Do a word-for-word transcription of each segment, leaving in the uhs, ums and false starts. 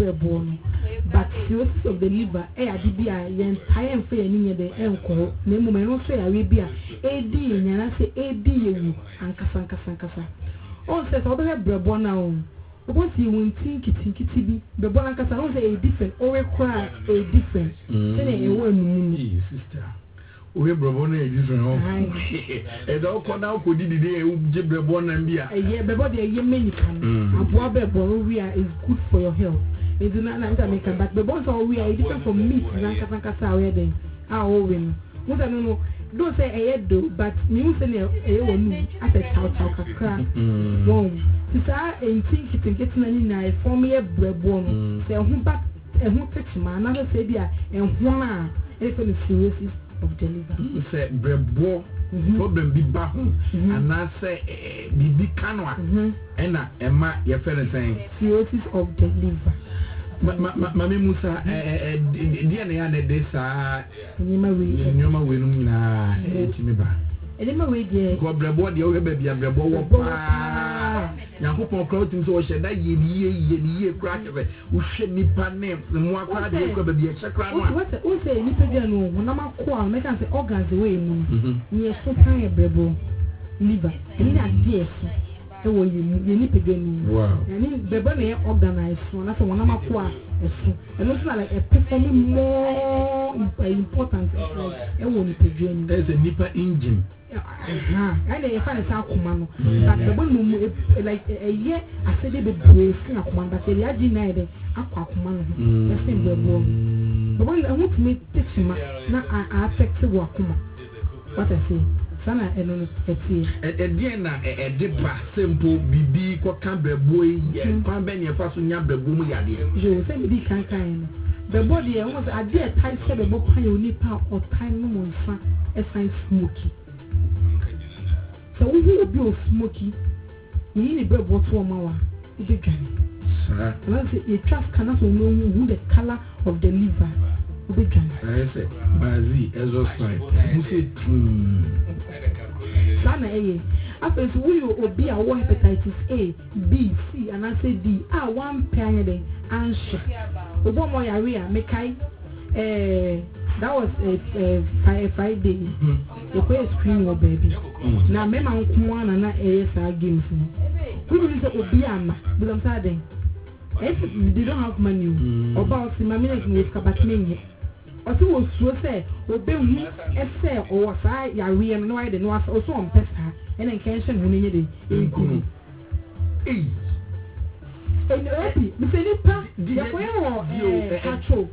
breadborn. But cirrhosis of the liver, eh, I did be a yen time for any of the enco, name may not say Arabia, A D, and I say A D, and Casanca Sancasa. All says all have breadborn now. Once you won't think it, think it be, the Bonancasa don't say a different, or a cry a different. Say a woman, sister. We breadborn a different. And all call now could did the breadborn and beer. A year before the year many can. A boy borovia is good for your health. It's not like American, but the bones are we are different from meat, Nankasa wedding. Our own. What I don't know, don't say a head though, but news and a woman at a chow chow crack. Wrong. Sister, and think it and getting any nice for me a breadborn. Say, who back and who touch man, another say, and one, if the cirrhosis of the liver. Say, breadborn. Problem be back, and I say, be canoa, and Emma, your fellow saying, cirrhosis of the liver. Mammy Musa, dear Nana, this are Numa Winna, Timiba. And in my way, dear, go breadboard, your baby, a breadboard. Yankopon clothing so said that ye ye ye crack of it, who should be pan names, and more crowd will be a chakra. What say, Nippediano, when I'm a qual, make us the organs away, near so tiny a brebo, liver, and in a dear. So you Nippedian, and in the bunny organized one after one of my qual, and looks like a performing more important as a Nippedian. There's a nipper engine. I didn't find a sound command, but the one like a year I said it be bracing a command, but they are denied aqua command. The same way. The one I want to make teach him now I affect the wakuma. What I say, Sana and a tea. At Diana, a dipper, simple, B B, what can be boy, and Benny a person yabber boom yadi. You say me can't kind. The body was a dear tight seven book nipper or time no more, a fine smoky. So we will be smoky. We need a bird bottle hour. It's a gun. And I say, a trust cannot know who the color of the liver. It's a gun. I say, Bazi, exhausted. You say, Sana A. After we will be our hepatitis A, B, C, and I say D. Ah, one period answer. The one more area, make I. That was a Friday. The first screen of baby. Now, Mamma one and I A S R games. We will say Obiama, but I'm saying if they don't have money about the mammy with Kabatmini. Or so was so say, Obey me, essay or was I, Yari, and no idea, no, also on Pesta, and then Kenshin Winnie in Kunu. Eh, and you're happy, Miss Nipa, the way or actual.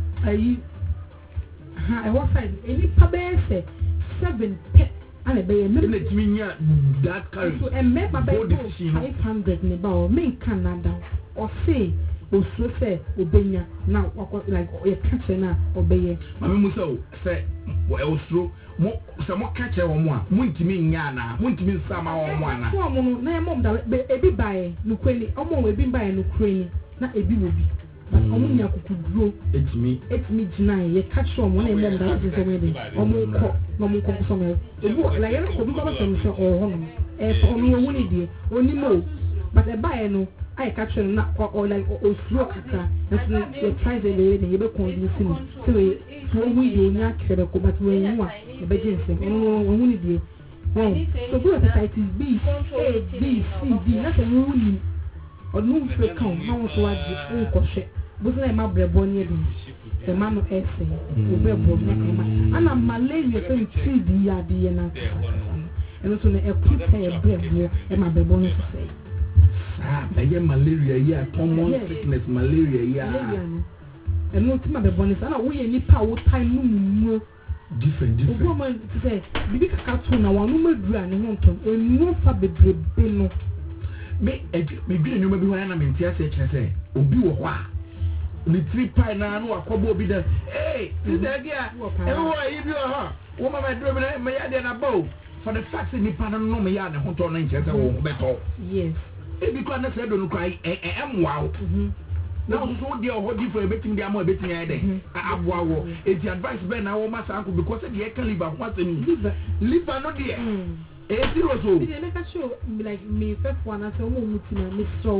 I was saying, any pabbe say seven pet and a bay, and let me that carry and make my baby five hundred in about me Canada or say, or so say, obey now, like a catcher now, obey. Mamma Musso say, well, true, some more catcher on one, went to me Yana, went to me some on one. Name of the baby by Ukraine, almost a bit by Ukraine, not a baby. Only I could grow. It's me. It's me tonight. You catch from one and then that is already. Or more cock, no more cock somewhere. Like I could go some or home. If only one idea, only more. But a buyer no, I catch them not or like or slow car. That's the price of the lady. You don't convince me. So we do not care about but when you want a bedroom. Oh, one idea. So go to site is B, A, B, C, D. That's a ruling. Or no free count. How much was the own crochet? Wasn't a mabra bonny, the man of essay, who wear bonnet, and a malaria from three D R D and and also a quick hair bread, and my baby say. Ah, I get malaria, yeah, common sickness, malaria, yeah. And no, my bonnet, and we any power time no different, different. Woman say, the big cartoon, I want no more grand, and no fabric, no. Me, maybe you may be when I'm in T S H, I say, Obi wa. The three pine now, a couple be there. Hey, this is the idea. Everywhere you go, huh? Woman, my driver, my yard and a bow. For the fact that you can't know me, yard and hunt on inches of better. Yes. If you can't say, don't cry, I am wow. Now, so dear, what you for betting the ammo betting a day? I wow. It's the advice Ben, our master uncle, because the can live at once and live. Live not dear. Eh, zero so. Did I make a show like me first one as a woman with my miss so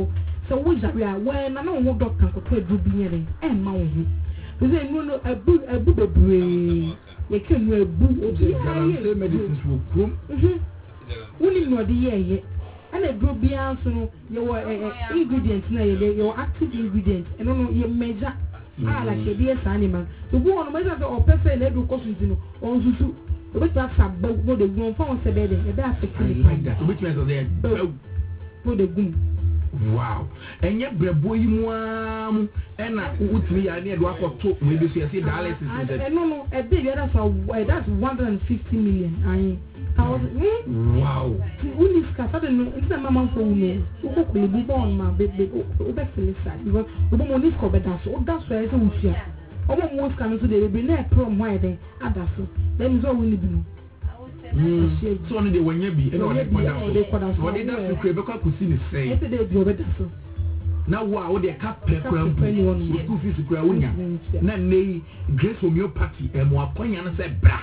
so we are when I know what doctor could do be any and mount. You say no a book a book of brain. You can wear book of medicines will come. Only no the year. And a group beyond so your ingredients, your active ingredients, and on your measure. Ah, like a dear animal. The one measure or person every costume on Zuzu. But that's a boat with the one phone said, and that's a kind which means there for the goon. Wow. And yet, boy, you want and I would be I need what for two maybe see dollars. I no no a big that's that's one hundred fifty million. I wow. When is Casada no it's a mama for me. Who could be born my baby over Felicity because the woman is covered that's all that's why I don't fear. Almost coming to the Benet prom why then other so then is all we need. So only the one you be and all the quarters. What did that create because could see the same. Now wow they cap pepper school fees crowd. Nay grace homeopathy and more poignant said bra.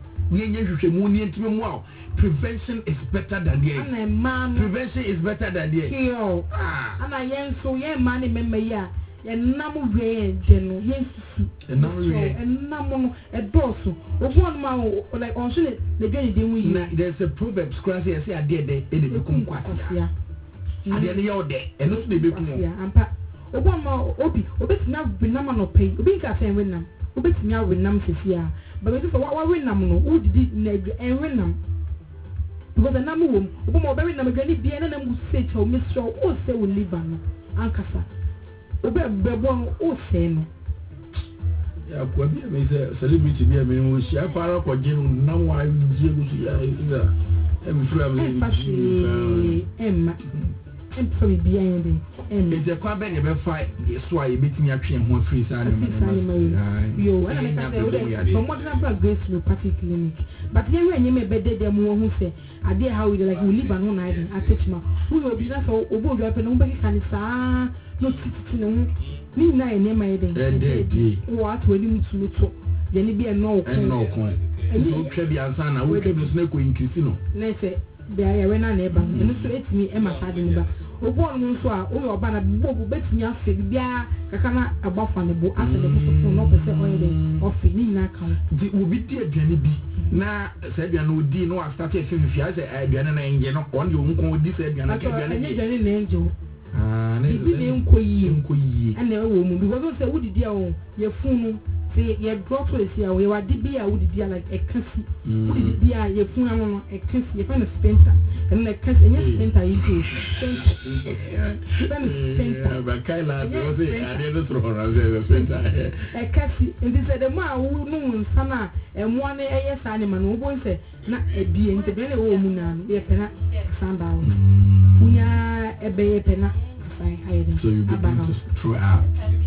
Prevention is better than the prevention is better than the cure. And I am so yeah money member yeah. And namu way general yes and namu and namu a dorsal of one mile like on the journey we there's a proverb scratch I say I did it in the become quite yeah and then you're there and not the big yeah and pa one mile obi obet now be number no pay obi ka say win nam obet now win nam sisia but if what win nam no who did it and win nam because the namu wom obo mo be win nam gani bia na nam say to miss show o say we live an ankasa obe bebon o se no ya kwa bi me say celebrity bi me wo shia para ko jenu na wa je go to ya ida em fura me em em so bi ayende em e je kwa be ne be fa so a ye betimi atwe ho free sa ne yo ana me say o de from modern bag grace homeopathy clinic but here when you me be de dem wo hu say ade how we like we live and on hiding attachment who will be that so obo do ape no be kan sa no titi no ni na ene ma yeden eh dey what we nim to to ye ni bi e no ko e no ko so twa bi ansa na wo ke no snake ko increase no na say be ya we na na e ba eno so etimi e ma fa de ni ba obo no so a wo oba na bobo betimi afe bia kaka na agbafa ne bo ase de so no pe say oye de ofi ni na kan di obi di aduane bi na say aduane odi no a start e fifi ase aduane na enje no on de onko odi say aduane ka aduane ni aduane na enje ah na ibi ni nko yi nko yi ana e wo mu because say wudi dia o ye funu say ye drop to see a we wadi bi a wudi dia like e kasi wudi dia ye funu no no e kasi ye find spenta and like kasi any spenta yi to spenta spenta ba kai la so say ade no tro na say spenta e kasi and this the ma wu no nsana e mo na e ye sa ne ma no bo say na e bi e nte be na wo mu na ye pena sanda unya e be ye pena sai hayden so you begin to throw out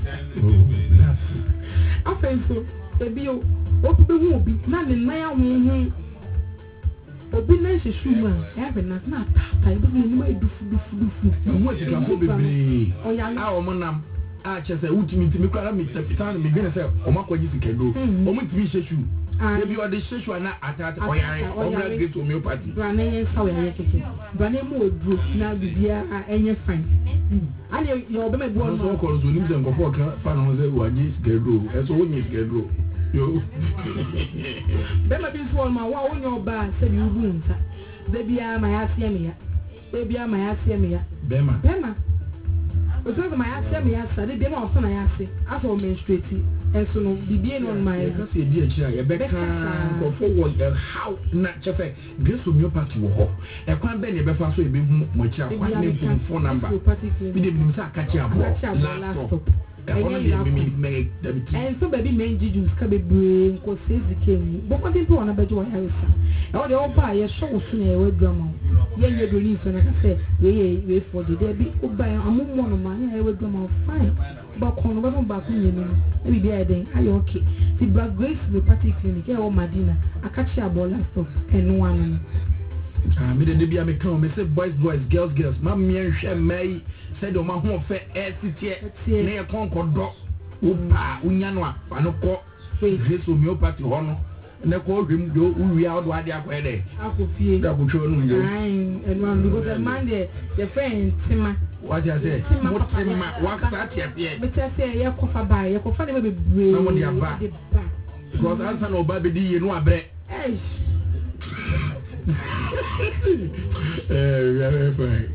I feel so. The bill, what the won't be not in my own. Obi na se shuma, ebe na na tata, ebe na ni do do do do. Mo ti ka ko bebe. Ah o monam. Ah che se ultimate mi kwara mi tafitan mi gene se o makwaji sikedo. O mo ti mi sheshu. Ebi o de sheshu na atata o yare, o bra great homeopathy. Bra na yen sawo yare keke. Bra na mo oduro na bibia enye fine. Ani yo be me bo no. So ko zo nim se nkofo ka fa no se waji sikedo. E so wonyi sikedo. Yo. Bema bi so ma wa wonyo ba se bi ubu nta. Be bia ma ya sie me ya. Be bia ma ya sie me ya. Bema. Bema. O so ma ya sie me ya sa de bia ma o so na ya se. Aso menstruate. Enso no bibie no ma ya. Ka se di a kira ya be ka nkofo wo how na chefe grace homeopathy wo ho. E kwan be ne be fa so e be hu mo kira kwa ne phone number. Bi de bi sa ka kira bo. Laptop. And so baby men juice can be brain cause says the king. But what into one about your house? Now the old buy a show soon a word drama. Yeah, you're doing so like I said, we wait for the debit. Oh, buy a one of mine, I would drama fine. But on one back in the maybe there then are you okay? The Black Grace the party clinic, yeah, or Madina, I catch your ball last of and no one. Ah, me the baby I come, me say boys, boys, girls, girls, mammy and share may. Said o ma ho fe e titie na e konkodo upa unyanwa fa no ko grace homeopathy ho no na ko hwem do uwi out wa dia kwede akofie da ko tro no yo ai eno because the man there your friend Tima what you say Tima wa start here here but say ye kofa ba ye kofa ne be bre na mo dia ba because answer no ba be di ye no abre eh eh very fine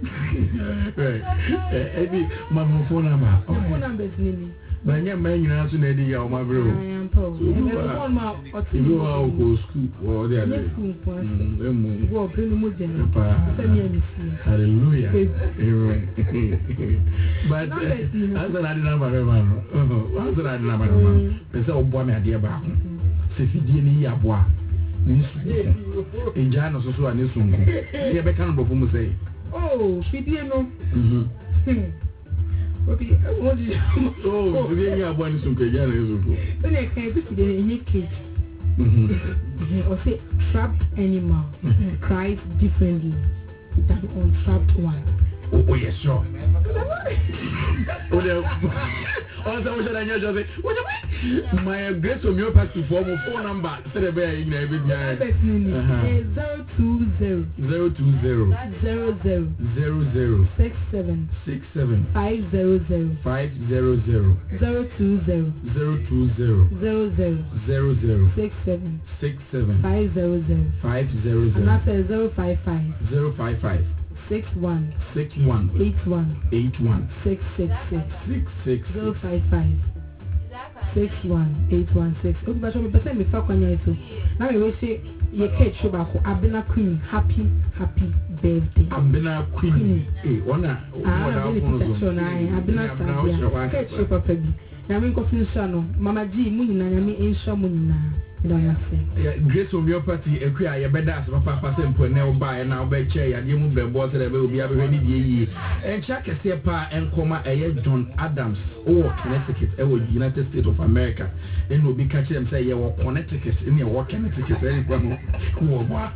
eh eh mama phone number phone number is nini banya man nyina so na di ya o ma bro I am po e phone ma o ti you go go school or there le school po emu go bring mo je pa hallelujah amen but answer na di number be man oh answer na di number man be say o bo me ade ba se fidie ni ya bo a ni su e ja no so so ani sungu ye be kan bo fu mu say oh fidie no mhm okay what did oh fidie ni abo ani sungu e ja na sungu then e kan bi fidie ni cage mhm or say trapped animal cries differently than untrapped one. Oh, oh yes, sure. Oh, there. Also, we should have just say, what? My great homeopathy form of phone number. Say the bear in every day. Zero two zero. Zero two zero. Zero zero. Zero zero. Six seven. Six seven. Five zero zero. Five zero zero. Zero two zero. Zero two zero. Zero zero. Zero zero. Six seven. Six seven. Five zero zero. Five zero zero. And that's a zero five five. Zero five five. Six one. Six one. Eight one. Eight one. Six six six. Six six. Zero five five. Six one. Eight one six. Okay, but I'm going to talk on you too. Now we will say your cake show back. Abena Queen. Happy happy birthday. Abena Queen. Eh, ona. Ah, I'm going to say Abena Sabia. Cake show papa bi. Na me ko fin sha no. Mama G mu nyina na me ensha mu nyina. Yeah, Grace homeopathy ekua ye beda as papa papa sempo na oba e na oba che ya de mu bebo se be obi abehwe ni die yi en cha kese pa enkoma eye John Adams o Connecticut e wo United States of America en obi ka che dem say ye wo Connecticut en ye wo Connecticut e kwa mo wo ba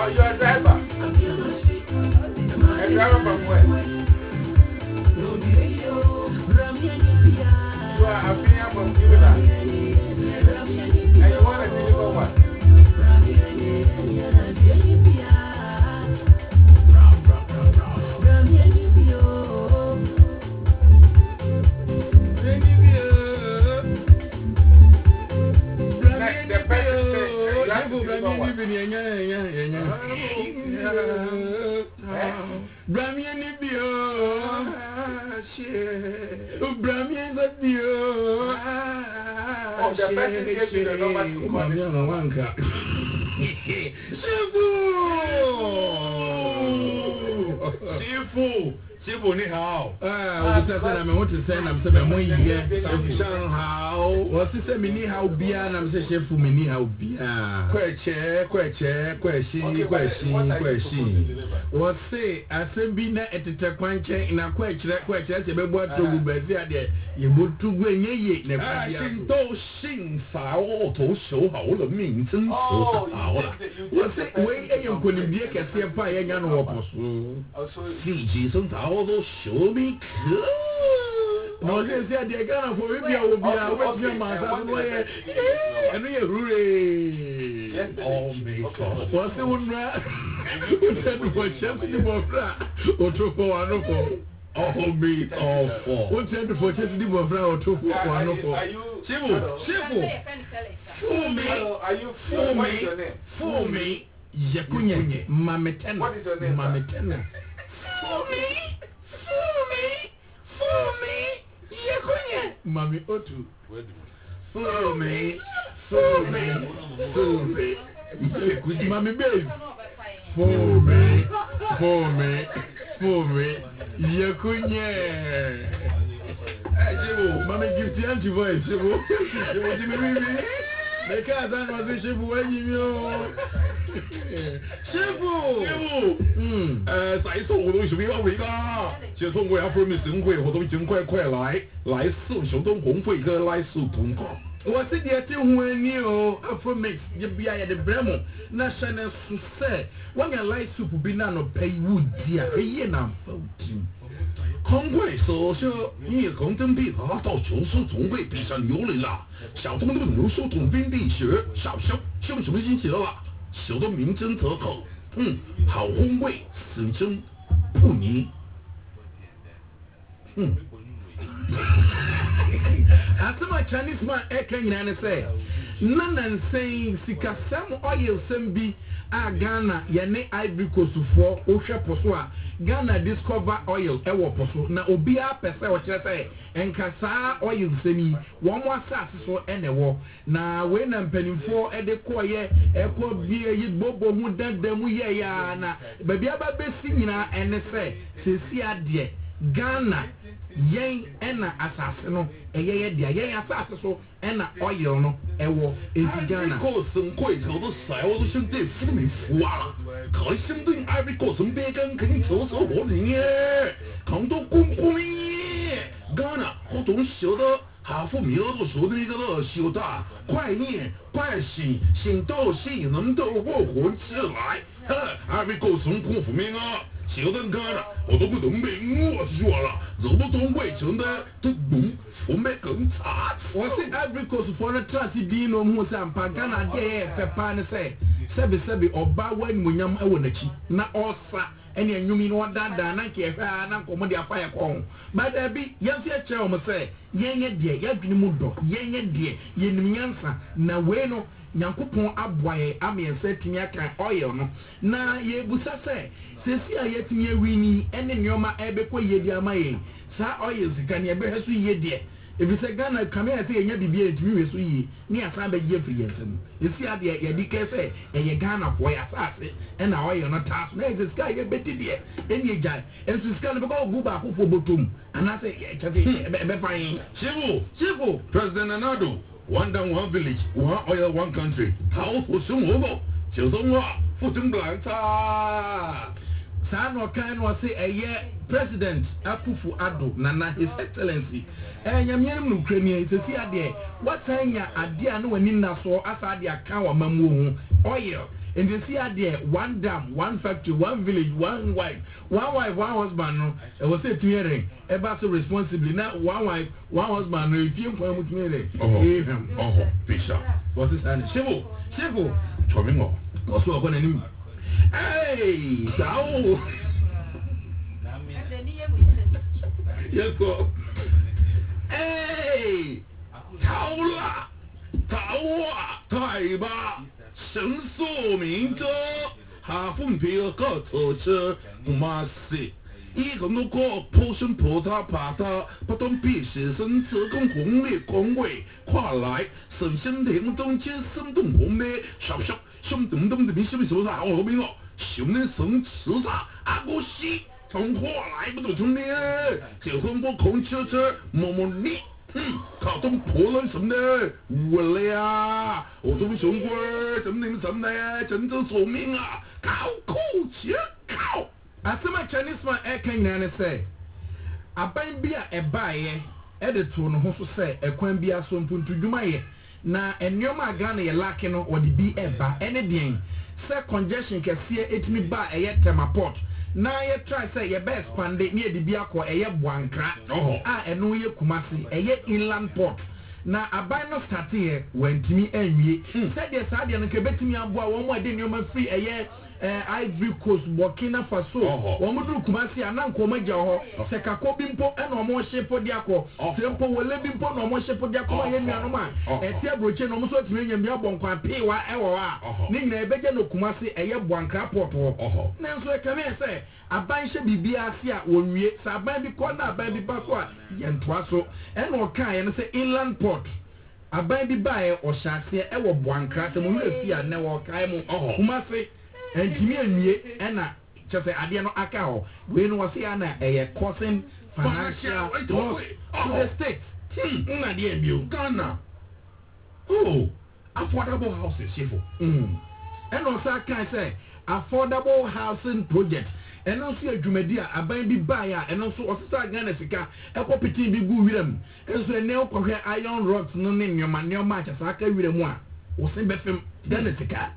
Oh, you're a driver. A driver from where? You are a female from Cuba. And you want to deliver what? Oh, the person gave you the number to call this one. Shifu! Shifu, ni hao. Ah, utasema na mwote sana msema mwenye Shifu hao. Wasise mini hao bia na mse Shifu mini hao bia. Kweche, kweche, kweshi, kweshi, kweshi. Wase asembi na etete kwanche na kweche, kweche sebebo atogu bezi ade yebutu gwenye ne kwa bia. Shin do shin fa o to shou hao le ming zhen fu hao la. Wase we eyo konibie kese pa ye nya no woposo. Si ji song tao do shou mi ke. No, they say they gonna for you be a will be a wet your man. And we hooray. Oh, me. What's the one? Who said what chef in the bofra? Or two for one for. Oh, me. Oh, four. What said for chef in the bofra or two for one for? Shibu, Shibu. For me. Are you for me? For me. Yakunye. Mametena. What is your name? Mametena. For me. For me. For me. Mami Otu. For me, for me, for me. Mami babe. For me, for me, for me. Yakunye. Mami give the anti voice. Shibu. Shibu Jimmy Bibi. The cat and was a Shibu when you know. Shibu. Shibu. Hmm. Uh, sai so我都是比较伟大。就通过 Afro-Muslim 会活动尽快快来来四行动红会跟来四通过。 我是第一天回你哦 ，Afro-Mix 就比较的 bremo， 那现在是说，我讲来四不比那no pay wood 呀，黑夜难否定。 红会首先你红灯比他到九十总会比上游来了，小东的刘叔统兵地学小修修什么星期了啦？小的名侦特口，嗯，好红会死生不宁。Hmm. As my Chinese man, I can say, none and saying, Sikasam oil sembi, a Ghana, Yane Ivory Coast for Osha Poswa, Ghana discover oil, Ewa Poso, na Obia Pesa, what you say, and Kasa oil semi, one more sass for any war. Now, when I'm penning for a decoy, a poor beer, you bobo, who done them, we ya, baby, about singing and say, Cecilia dear. Ghana yen ena asase no eyeye dia yen asase so ena oil no ewo enti Ghana ko sun koi to do sai wo do shin de fu mi fu a ka shin de Ivory Coast sun be gan ken zo zo wo ni ye kang do gung gung ye Ghana ho dong xiu de哈佛米俄都说的那个修大快念快醒醒到醒能到我活起来Ivory Coast sun空府民啊小灯干了，我都不懂明我说了，走不通会成的都懂，我没更差。 我是 Ivory Coast for the trust di no mu sa mpa Ghana de fe pa ne say sebi sebi oba wan munyam e wo nachi na osa ene anyumi no dada na ke hwa na nkomo de afa ye kon ba da bi yamfi a che o mo say yenye de ya dwini mu do yenye de yenim nyansa na we no Yankupon aboye amiense timi aka oil no na ye busa se sesi a yetimi awini ene nyoma ebekọ yedi amaye sa oil sika ne ebe hesu yedie ebi se Ghana kamera se yenya bibia etimi wesu yi ni asa be ye free yensem esi ade ye di kese eye Ghana for ya sase ena oil no taso na ese sika ye beti die eni ejai ensu sika no be ko gu ba akofo botom ana se ye chate ebe fine Chifu Chifu President Nana One down, one village, one oil, one country. How for some over? Children, footing blind. San or can was say a year President Akufu Addo, Nana, His Excellency. And Yamian Ukrainian to see a day. What time ya a dear no one in Nassau as I dear cow mamu oil. and they see there one dam, one factory, one village, one wife, one wife, one husband. No, it was a hearing about so responsibly. Now one wife, one husband. No, if you come with me, oh, oh, Bishop, what's this? And Shivo, Shivo, Chomingo, what's what going on? Hey, so. Yes, go. Hey, Taula, Tawa, Taiba, 神宿名者，哈风皮尔个特色，不马西。一个路过破身破塔爬塔，不断必是身子跟红烈光位跨来，神仙庭中间生动红烈，小小兄弟们的名是不是说啥？我明了，兄弟神慈啥阿哥西。从过来不都从你，结婚不空车车，摸摸你，嗯，靠中破了什么的，我了呀，我都熊龟，怎么你们什么的，真正说明啊，靠酷切靠。啊，什么 Chinese man 哎，看人家说，阿班比啊，哎拜耶，哎的做呢，好说说，哎看比啊，送puntu juma耶，那哎你嘛讲呢，也 lucky 呢，我的比哎吧，哎那点，说 congestion 可是哎，it me 吧，哎也 tema port。na ye try say ye best pande ni edi bia ko eye Buankra ah eno ye Kumasi eye inland port na aban no start here wentimi anwie said ye sa de no ke betimi aboa wo mo ade nyoma free eye Ivory Coast Burkina Faso wo mo du Kumasi ananko magya ho se kako bi mpo eno mo shepo dia ko se mpo wole bi mpo no mo shepo dia ko ye nuano ma e tie broche no mo so timi nyam bia bonkwa pewa ewo a ni nyina ebeje no Kumasi eye Buankra port ho na nso e kame say aban hye bibia ase a wonwie sa aban bi ko na aban bi ba ko a ye ntoa so eno kan ye no say inland port aban bi ba e o hyase e wo Buankra se mo hwe fi a na wo kan mo Kumasi entimi enwie ena chese ade no aka ho we no wase ana eye causing financial loss to the state hmm na de bio Ghana oh affordable houses chefo hmm eno sa kan say affordable housing project eno so adwumadi a aban bi bae a eno so osisa Ghana sika ekopiti bi gu wiram enso ene okohwe iron rods no ne nyoma nyoma chasa aka wiram a wo se befem Ghana sika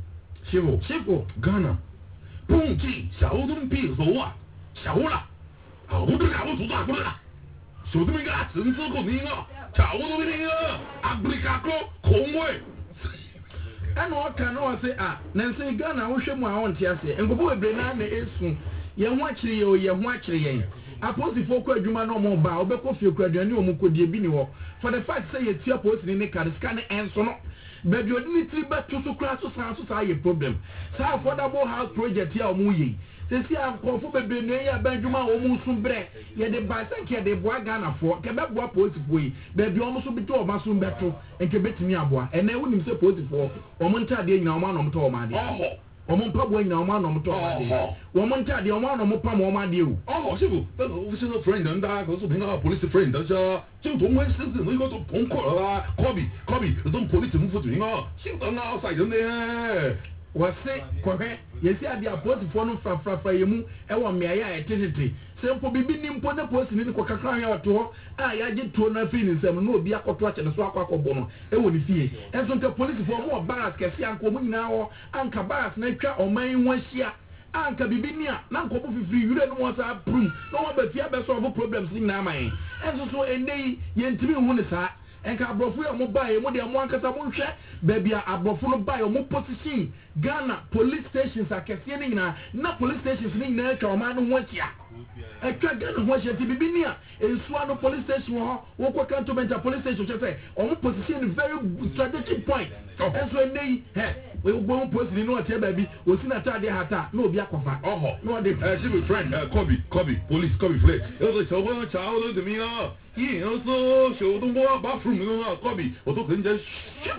Shivo, Shivo, Ghana， 碰见小东比手啊，小了，好不得搞不出大不得了，小东那个神之口你啊，小东那个阿布里卡克空位。ɛna ɔka na ɔse a na nse Ghana wohwɛ mu a ɔnte ase nkɔbɔ bebre na na esu yɛn ho akyere yɛ o yɛn ho akyere yɛn aposifo kɔ adwuma na ɔmo ba ɔbɛkɔ fie kɔ aduane ɔmo kɔdie bi ni hɔ for the fact sɛ yɛtua aposini ne kare sika ne ɛnso no baby odini tiri bɛto so kora so san so saa yɛ problem saa affordable house project yɛ a ɔmo yɛ sisi akɔfo bebree na yɛ abɛdwuma a ɔmo nso brɛ yɛde baasɛnke yɛde boa Ghanafoɔ kɛbɛ boa polisifoɔ yi beebi ɔmo so bi to ɔmo aso bɛto nke betumi aboa ɛnna ewu nim sɛ polisifoɔ ɔmo ntaadeɛ nyina ɔmo anɔm to ɔmo adeɛ ɔmo mpaboa nyina ɔmo anɔm to ɔmo adeɛ ɔmo ntaadeɛ ɔmo anɔm pam ɔmo adeɛ o. ɔhɔ sebo bɛn official friend n da ko so pinga police friend da ja就同为是是那个都朋克啦 copy copy 这种 police 唔负责任啊新的那晒人呢 wɔse kɔhwɛ yɛsi ade apolisifoɔ no frafrafra yɛ mu ɛwɔ mmeaeɛ a ɛtetete sɛ mpo bibi ni mpo na polisi ni kɔ kakra yɛ ɔto hɔ a yɛagye tuo no afiri ne nsɛm na obi akɔto akyɛ ne so akɔ akɔbɔ no ɛwɔ ne fie ɛnso nka polisifoɔ mo wɔ baras kɛse anka ɔmo nyinaa hɔ anka baras na atwa ɔman yi ho ahyia anka bibi ni a na nkɔbɔ fifiri yure no wɔn saa prum na wɔn bɛ fie abɛsɔlvo problems ni nyinaa ma yɛn ɛnso so ɛnɛ yi yɛntumi hu ne saa enka abrofo ya mo bae mo de mo ankasa mo hwɛ baabi a abrofo no bae mo position Ghana police stations akɛse ne nyina na police stations ne nyina atwa o ma no ho atia atwa Ghana ho atia ti bibi ni a ensuano police station ho wo kwa cantonment police station che say o mo position very strategic point enso nei he we go mo position no atia baabi o si na tade hata na obi akofa oho no dey eh see my friend uh, Kobe Kobe police Kobe flex yo so so go cha o do mi ah yi yo so so do go bathroom no ah Kobe o to kan je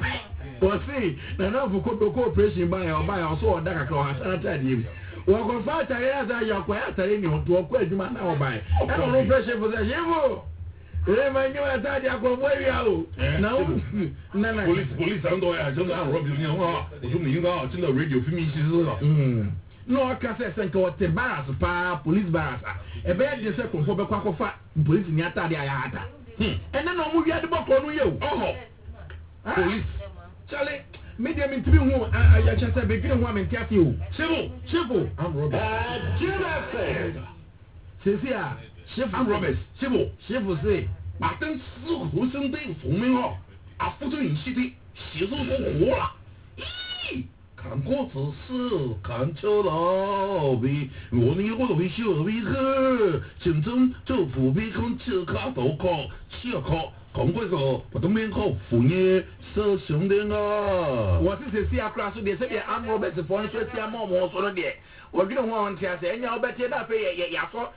o si na na fu ko cooperation ba ya ba ya so o da ka ka ha tade yi wo ko fa tare ya za ya ko ya tare ni o to ko adwuma na o ba e na no pressure for the yevo eh ma nyo ya tade akọ bo wi o na na na police police and do ya just rob you know ah o to mi ga ti na radio fi mi si so mm no aka se se nka o te baras pa police baras e be de se ko fo be kwa kofa police ni atade aya ata hmm ene na o mu wi ade boko no ye o oho police Charlie, media me timi hu ya chese be dwene hu amenti ase o Shifu, Shifu I'm Robert. Uh, Jim sesi a Shifu I'm Robert. Shifu, Shifu say 把灯四合生的聪明哦，啊，不准引起的吸收都活了。咦，看过只是看秋老比，我那个都会小比个，竞争就不比跟切卡都考，切考。讲过个，不都免考副业，是兄弟啊！ 我是sesi a kura so de se be am Robert for so ti am mo so no de o dwene hu on ti ase enya obeti da fe ye ya so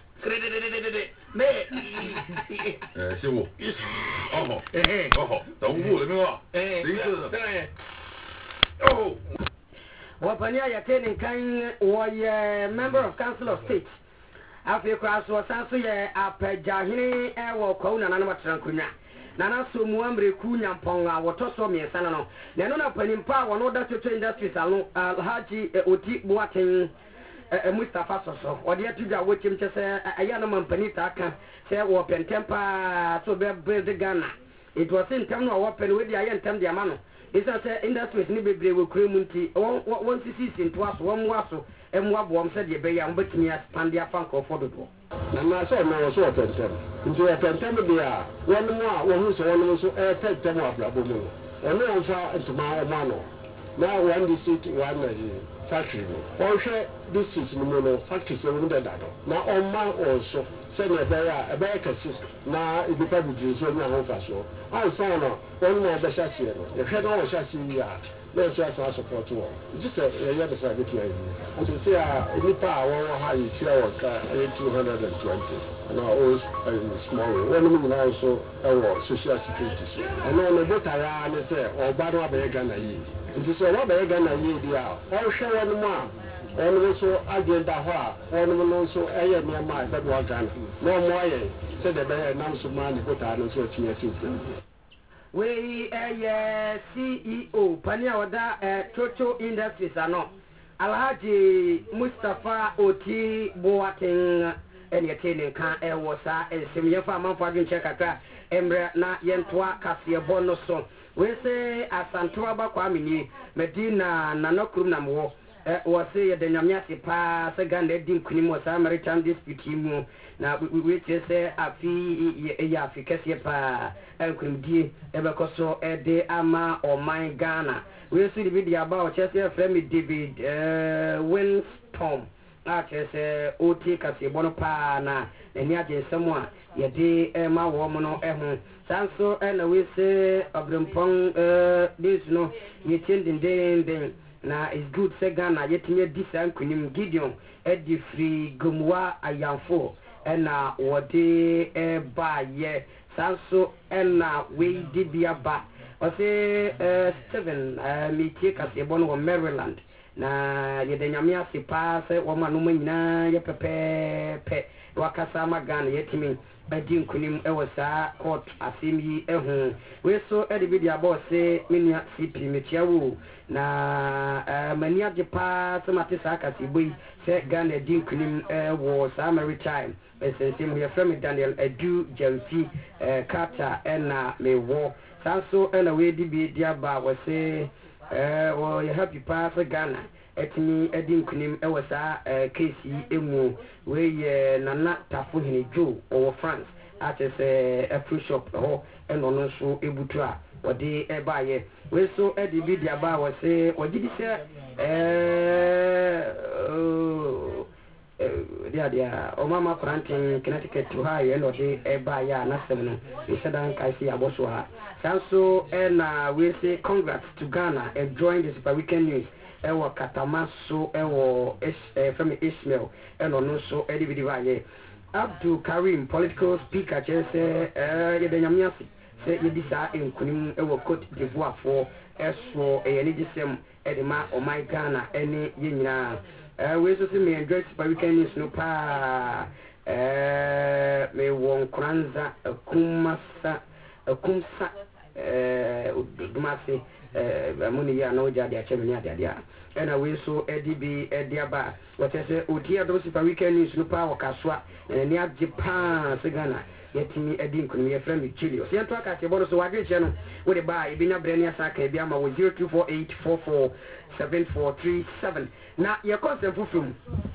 ne 哎，师傅，哦好，哎哦好，等我了没有？ 哎谁是？ 对哦。 我朋友也听你看，我也 member of council of state。afei kura so san so ye apagahene e wo kwawu na na matrankunya na na so mu amre ku nyampon a woto so me sana no na no na panimpa wo no da toto industries alo alhaji oti buaten Mustafa Soso odi atuja wo chim chese aya na mampani ta aka se wo pentempa so be build Ghana it was in term no wo pen we di aya ntem di ama no isa se industries ni bebre wo kure mu nti won won sisi sinto aso won mu aso emu abom se de be ya mbetimi expand ya fan ko fododo na na so na so pentem nti ya pentem bia won mu a won so won so e pentem ablabo mu ono onfa ntuma o ma no na one district one factory no o hwe district no mu no factory se won da da na o ma o so se na be ya e be kasi na ibipa bi so na ho fa so an so no won mo be sha sie no e hwe no o sha sie ya let's just ask support to all. Just a year to say it here. And to say any power one high share was two hundred twenty. And I always small one million also our social security. And on the boat around and say, or bad one by Ghana ye. And to say what by Ghana ye dear. All share one more. And also agenda hoa, one will also a year near my bed one Ghana. No more said the bear announced money put out and so to we uh, C E O Pania Wada uh, Chocho Industries ano Alhaji Mustafa Oti Boateng ene tene kan e wosa ensem yefa manfo adwen chekaka emre na yentoa kase bono so we se asanto aba kwa mini Medina nanokrum na mo e wo se ye denyamya se pa se ganda di nkuni mo sa American dispute mu na we che se afi ya Africa se pa nkrum die e be koso e de ama o man Ghana we see the video about che se friend David uh, Winston a che se oti kase bono pa na eni age nsemo a ye de e ma wo mo no e ho sanso e na we se obrempon eh this no ye tending den na is good se Ghana yetinye disan kunim Gideon edi free gomwa ayamfo ena wode e ba ye sanso ena we dibia ba o se Steven mi tie kase bon wo Maryland na ye de nyamia se pa se wo manu nyina ye pepe pe wakasa magana yetimi edi nkunim e wosa court asemi ehun we so edi bidia boss se minia C P metiawo na mania de pa se matisa akasi boy se Ghana edi nkunim e wo sa maritime esensim here from Daniel Edu Jamfi Carter ena me wo sanso ena we di bidia ba we se eh wo ye happy pa se Ghana etini edi nkunim e wosa case emu we ye nana tafo hene jo o France at a free shop ho eno no so ebutu a wode e ba ye we so edi bidia ba we se wodi se eh dia dia o mama Franklin Connecticut to high eno de e ba ya na sem no e sedan kai si aboso ha sanso e na we say congrats to Ghana and join the Super Weekend News ewo Katamaso ewo eh, from Ismail eno no so edi bidia ye Abdul Karim political speaker chese eh ye nyamia se ye disa enkunim ewo Cote d'Ivoire for eso e ni gisem edema o my Ghana eni ye nyina eh we so se me enjoy Super Weekend News no pa eh me won kranza kumasa kumsa eh dumase eh amuni ya na oja dia chemini adia dia ena we so edi bi edi aba wotese otia do super weekend news no pa wakaswa ni agye pa segana yetimi edi nkunu ye frame Julius yento aka se bono so wadwe che no we de ba ebi nya brani asaka ebi ama zero two four eight four four seven four three seven na ye concept fufum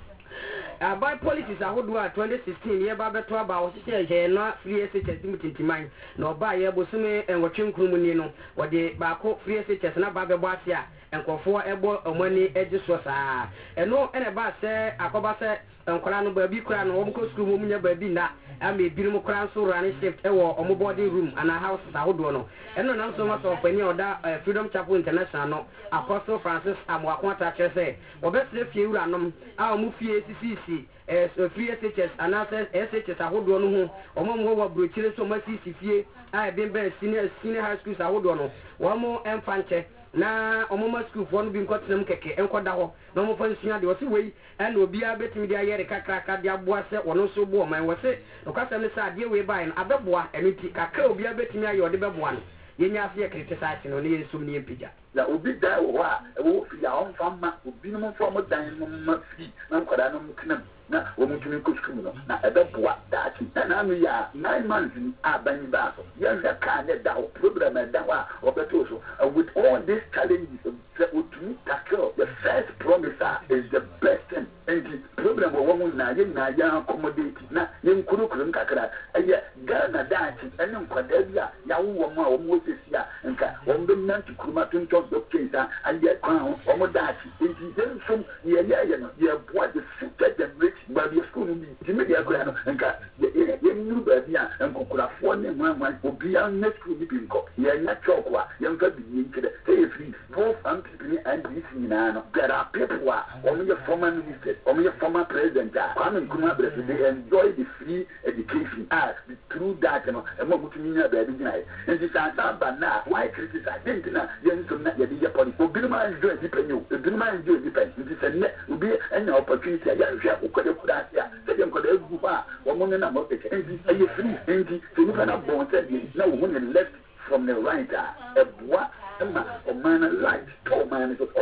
Uh, by policies I would do twenty sixteen year baba to about say na free S H S mutintiman no ba ye bosume enwotwe nkrumu ni no wode ba ko free S H S na baba bo asia enkofo ebo omani eji so saa eno ene ba se akoba se enkola no ba bi kura no wo ko school mu nya ba bi na am e birum kura so run shift ewo omo boarding room and a house awodo no eno na so ma so fani oda Freedom Chapel International no Apostle Francis Amwakwata chese obesle fie wura nom a mu fie C C eh free S H S and S H S awodo no ho omo mo wa brochire so ma C C fie a be be senior senior high schools awodo no wo mo emfanche na omoma school for no bi nkotenam keke enkoda ho na mo fa nsua de wo se wei en obi a betimi de ayere kakra ka de aboa se wono so bo man wo se okasa ne sa de wei bai na abeboa eniti kakra obi a betimi ayo de beboa no yenya afi criticize no ne yesum ne empija na obi da wo a wo fi ya on fama obi no mo fo mo dan no ma fi na nkoda no mtinam na wo mutumi ko school no na ebeboa daati na no ya nine months aban ba so ya ya ka ne da problem da wa obeto so with all these challenges to tackle the first promise is the best thing and the problem wo wo na ye na ya accommodate na ye nkurukuru nkakra eye Ghana daati ene nkoda bia ya wo mo a wo mo sesi a nka wo mbe nanti kuruma tonton doctor aye kwan wo mo daati enti dem from ye ye ye no ye boa the future generation but the school ni timi dia kura no nka ye ye nuru ba bia nkokura fo ne nwanwa obi an na school ni bi nko ye nya chokwa ye nka bi ni nkede say free both entrepreneur and this na no there are people who are only a former minister only a former president Kwame Nkrumah they enjoy the free education as through that no e mo mutumi nya ba bi gina and this answer ba na why criticize them na ye nso na ye dey policy obi ma enjoy the penny obi ma enjoy the penny this is ne obi anya opportunity ya hwe ukode kuda sia se dem ko da gu ba wo mo ne na mo peke and this are free and this so you na bon say na wo ne left from the right a boa ma o man right to man so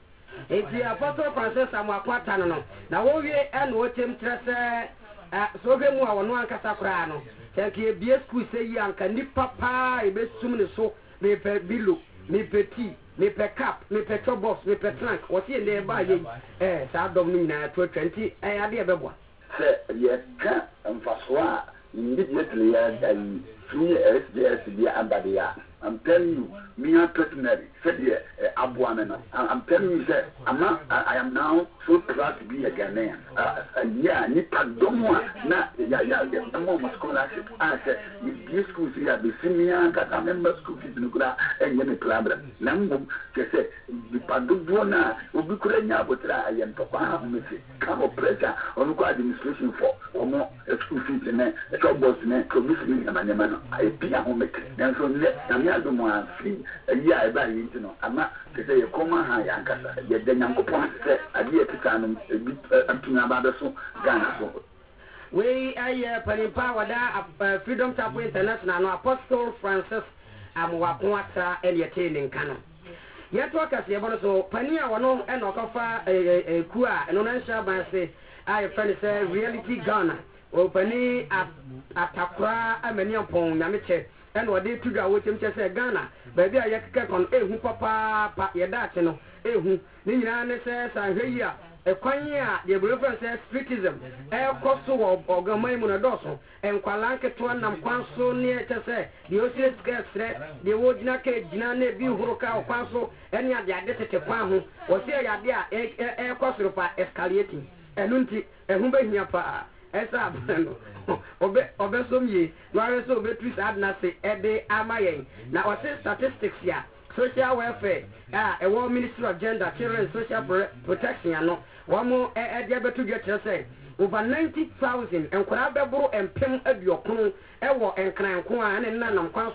eti Apostle Francis Amwakwata no na wo wie en wo tem trese so hwe mu a wono ankasa kura no thank you bie school say yi anka ni papa e be sum ne so me pe bilo me petit me pe cap me pe box me pe trunk wo se ne ba ye eh sa dom ni na twenty eh ade e be boa se ye ka mfaso a immediately ya dai free S J S bi ambadia I'm telling you, me personally, said yeah, Abuana. I'm telling you that I'm not, I, I am now so proud to be a Ghanaian. Uh, uh, yeah, Nipa Domwa, na, yeah, yeah, yeah, the moment scholarship. I said, if these schools here, the senior, that I remember school fees in Ukra, and Yemi Plabra, Nambo, they said, Nipa Domwa, Ubukurenya, but I am Papa, come of pressure on the administration for, or more school fees in there, a job was in there, commission, and I'm I be a homemaker. And so, I'm do more free a year by you know. I'm not to say a common high ankasa, yet then young point say a dear Titan up to Nabadaso, Ghana. So we are Panipa Wada Freedom Chapel International, Apostle Francis Amwakwata, and your training canon. Yet, what I say about so Pania Wano and Okafa a Kua, and on Shabba say, I friend say reality Ghana, opening at Takra, a many upon Yamiche. And what they took out him just say Ghana, baby, I get on a who papa, your Dutch, no, a who, Nina says, I hear ya, a quanya, the reference says, criticism, air costo or Gamaymun Adoso, and Kwalanka Tuan and Quanso near to say, the Ocean Gas, the Wodnaka, Jinane, Buhuka, or Quanso, any of the identity Pahu, or say, air costo escalating, and Unti, and Humba, as I obe obe somye ware so obe twist adna say ede amayen na o say statistics ya social welfare ah e wo Ministry of Gender, Children and Social Protection ya no wo mo e de betu get say over ninety thousand enkora beboro empem aduokunu e wo enkran ko a ne nanam kwan so a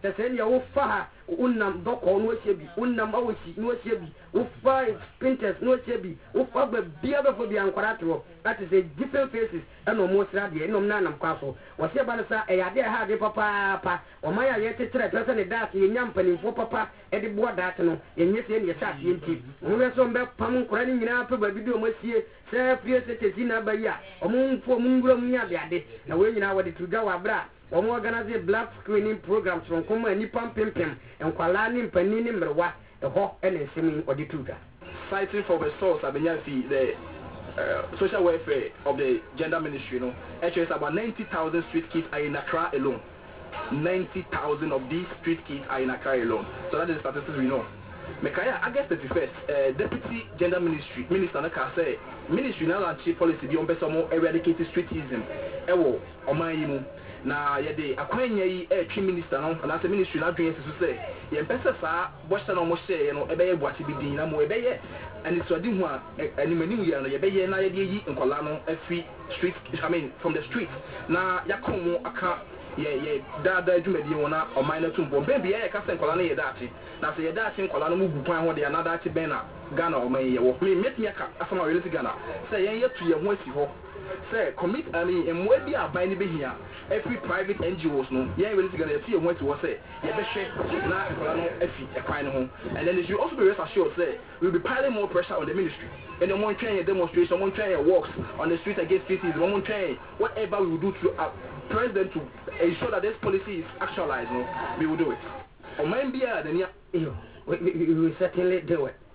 te se ne wo fa unam doko no hye unam awosi no hye bi wo fa printers no hye bi wo fa ba bia be fo bi ankwara to that is a different faces and no more sra de no na nam kwaso wo se ba sa e yade ha de papa pa o man ya ye tetre pese ne dat ye nyam panimfo papa e de bo dat no ye nye se ne ye sa tie nti wo be so mbe pam nkora ni nyina pa ba video masie se fie se tezi na ba ya o mun fo mun ngura mun ya de ade na we nyina wo de tuga wa bra o mo organize black screening programs from kuma ni pam pimpim enkwala ni mpani ni mrewa e ho e na nsemi odi tuga citing from a source abenyafi the uh, social welfare of the gender ministry, you know, actually it's about ninety thousand street kids are in Accra alone. ninety thousand of these street kids are in Accra alone. So that is the statistics we know. Mekaya, August thirty-first, uh, Deputy Gender Ministry Minister Naka say ministry now launch policy be on better more eradicated streetism. Ewo, omayimu. Na yede akwanya yi e twi minister no na se ministry na dwen sesu se ye mpese fa bosta no mo share no ebe ye boate bi din na mo ebe ye ani so di hu a animanim ye no ye be ye na yede yi nkola no afi street I mean from the street na yakomo aka ye ye da da dwumadi wona o man na tumbo baby ye ka se nkola no ye daati na se ye daati nkola no mu gu kwan ho de na daati ben na Ghana o man ye wo me meti aka afama reality Ghana se ye ye tu ye ho asi ho say commit I mean and where be a binding be here every private N G Os no yeah really gonna see what to say yeah be share na no efi e kwan ho and then you should also be rest assured say we will be piling more pressure on the ministry and then one train demonstration one train walks on the street against cities one train whatever we will do to uh, press them to ensure that this policy is actualized no we will do it or maybe then yeah we, we, we will certainly do it.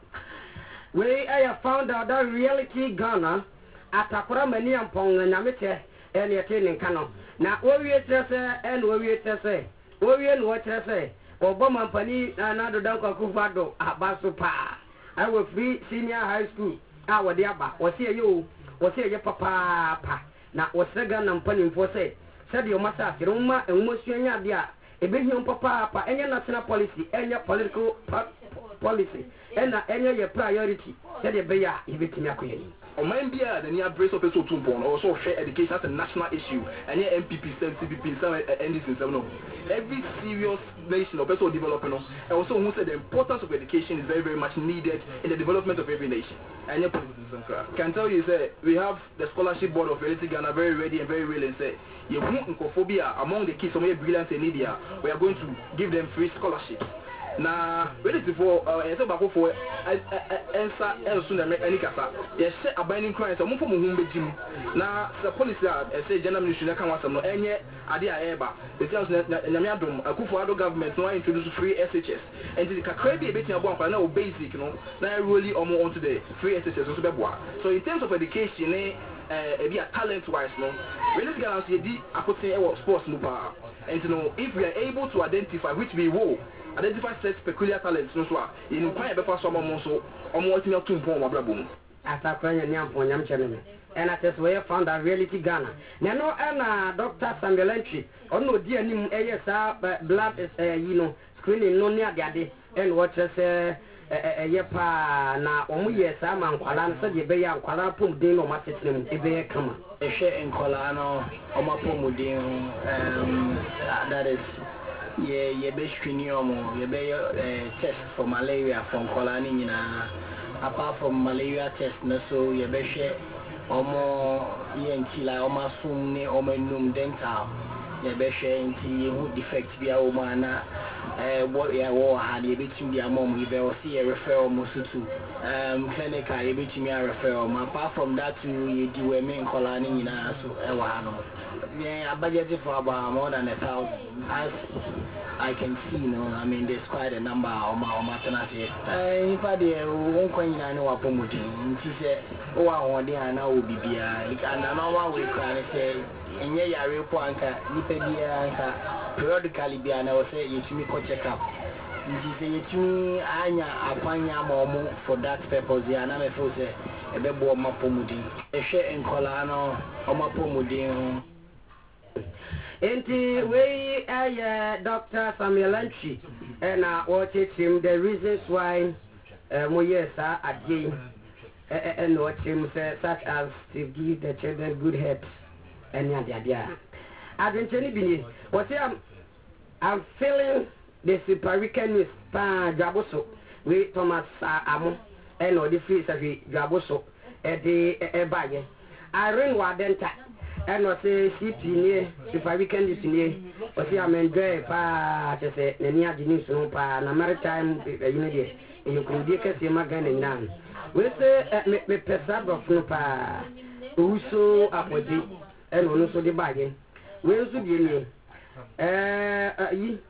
We I have found out that reality Ghana atakora mani ampong nyamete ene yete nkano na owie trese en owie trese owie no trese obo mampani na do dan kwakufa do abaso pa I was free senior high school a wode aba wo se ye wo se ye papa pa na wo sega na mpani mfo se se de o masa firuma enwosuanya de a ebehiom papa pa enye national policy enye political policy ena enye ye priority se de be ya yebetimi akoyeni or mind be a then you brace up so two born also share education as a national issue and your M P P seven C P P seven N D C seven every serious nation or person developing and also who said the importance of education is very very much needed in the development of every nation and your can tell you say we have the scholarship board of Reality Ghana very ready and very willing say you want phobia among the kids some brilliant in India we are going to give them free scholarships. Na ready for uh ese bako for ensa enso na me anikasa ye she abaning crime so mo fo mo hu mbegim na the police a ese general ministry na kan wasam no enye ade a eba the things na nyame adom akufo ado government no introduce free S H S and the kakra bi e betia bo amfa na o basic no na really omo onto the free S H S so be boa so in terms of education eh e be a talent wise no really gonna see di akote e sports no pa and you know if we are able to identify which we will identify such peculiar talents no so in kwanya be pass omo so omo otimi atumpo omo abrabom atakwanya ni ampo nyam chene and at we found that reality Ghana na no na Doctor Samuel Entry ono di anim eye sa blood is you know screening no ne ade ade and what say eye pa na omo ye sa man kwala so de be ya kwala pom din no masetem e be kama e she enkola no omo pom din um that is ye ye be screening omo ye be test for malaria from kolani nyina apart from malaria test na so ye be she omo ye ntila omo sum ni omo num dental ye be she nti hu defect bia omo ana eh what ya wo ha ye betim bia mom ye be o see ye refer omo sutu um clinic ye betim ya refer omo apart from that ye di we me kolani nyina so e wa ha no yeah, I budgeted for about more than a thousand. As I can see, you know, I mean, there's quite a number of my maternity. If I did, one coin I know what promoting. She said, oh, I want the I know will be beer. And I know what we can say, and yeah, I real point, Nipedia, periodically, be and I will say, you to me, go check up. She said, to me, I find more for that purpose, and I'm a fool, a bit more my promoting. A share in Colano, or my promoting. Enti we uh, Doctor Samuel Entry and I watched him the reasons why mo yes again and watch him say such as to give the children good health and yada yada. I didn't tell you what I'm I'm feeling the super weekend is pa Jaboso we Thomas Amo and or the free Safi Jaboso at the Ebaye. Irene Wadenta and was a C P near super weekend is near or see I'm enjoy pa just say Nenia Dinis no pa na maritime unity you could be a Magan and Nan. We say me pesab of no pa Uso Apodi and also the bargain. We also be eh yi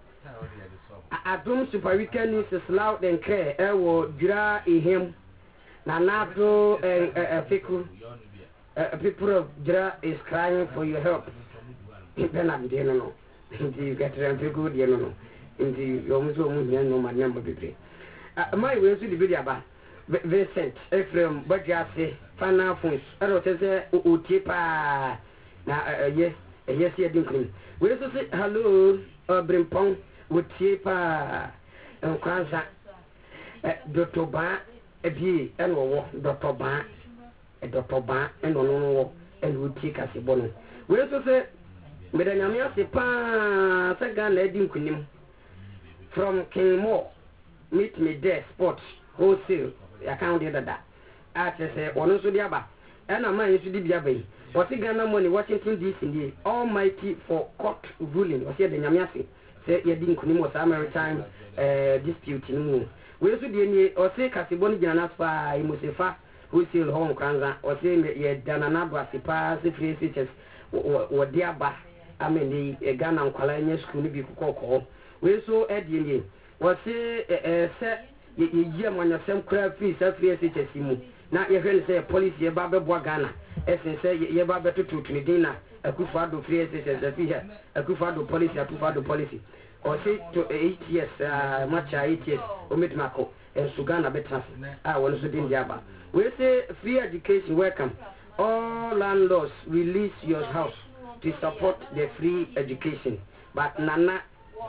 Adum super weekend is loud and clear. I will dra him. Nanato and a fickle. People of Dra is crying for your help. Then I'm dear no. You get them good, you know. Indeed, you almost know my number. My way to the video about Vincent Ephraim, but you say, Fana Fons. I don't say, Utipa. Now, yes, yes, you didn't. We also say hello, Brimpong. Utipa and Kwanza. Doctor Ba, a B, and Doctor Ba. Doctor Ba and Ono and would take us a bonnet. We also say, Madame Yamiasipa, second lady Kunim from King Moore, meet me there, sports, wholesale, account the other that. I say, Ono Sudiaba, and a man is to the Abbey. What's the Ghana money, Washington D C, almighty for court ruling, was here the Yamiasi, say, Yadin Kunim was maritime dispute in the moon. We also did or say Casiboni Janaspa, Imusefa. Who still home Kranza or saying that ye Dananabra, Sipa, the three features, or Diaba, I mean, the Ghana and Kalanya school be cocoa. We so Eddie was say a set ye year when your same crab fees at three features. Now your friend say police ye Baba Boagana, as they say ye Baba to Trinidina, a Kufado three features, a fear, a Kufado policy, a Kufado policy. Or say to eight years, much eight years, or Mitmako, and Sugana better. I want to do Diaba. We say free education welcome. All landlords release your house to support the free education. But Nana,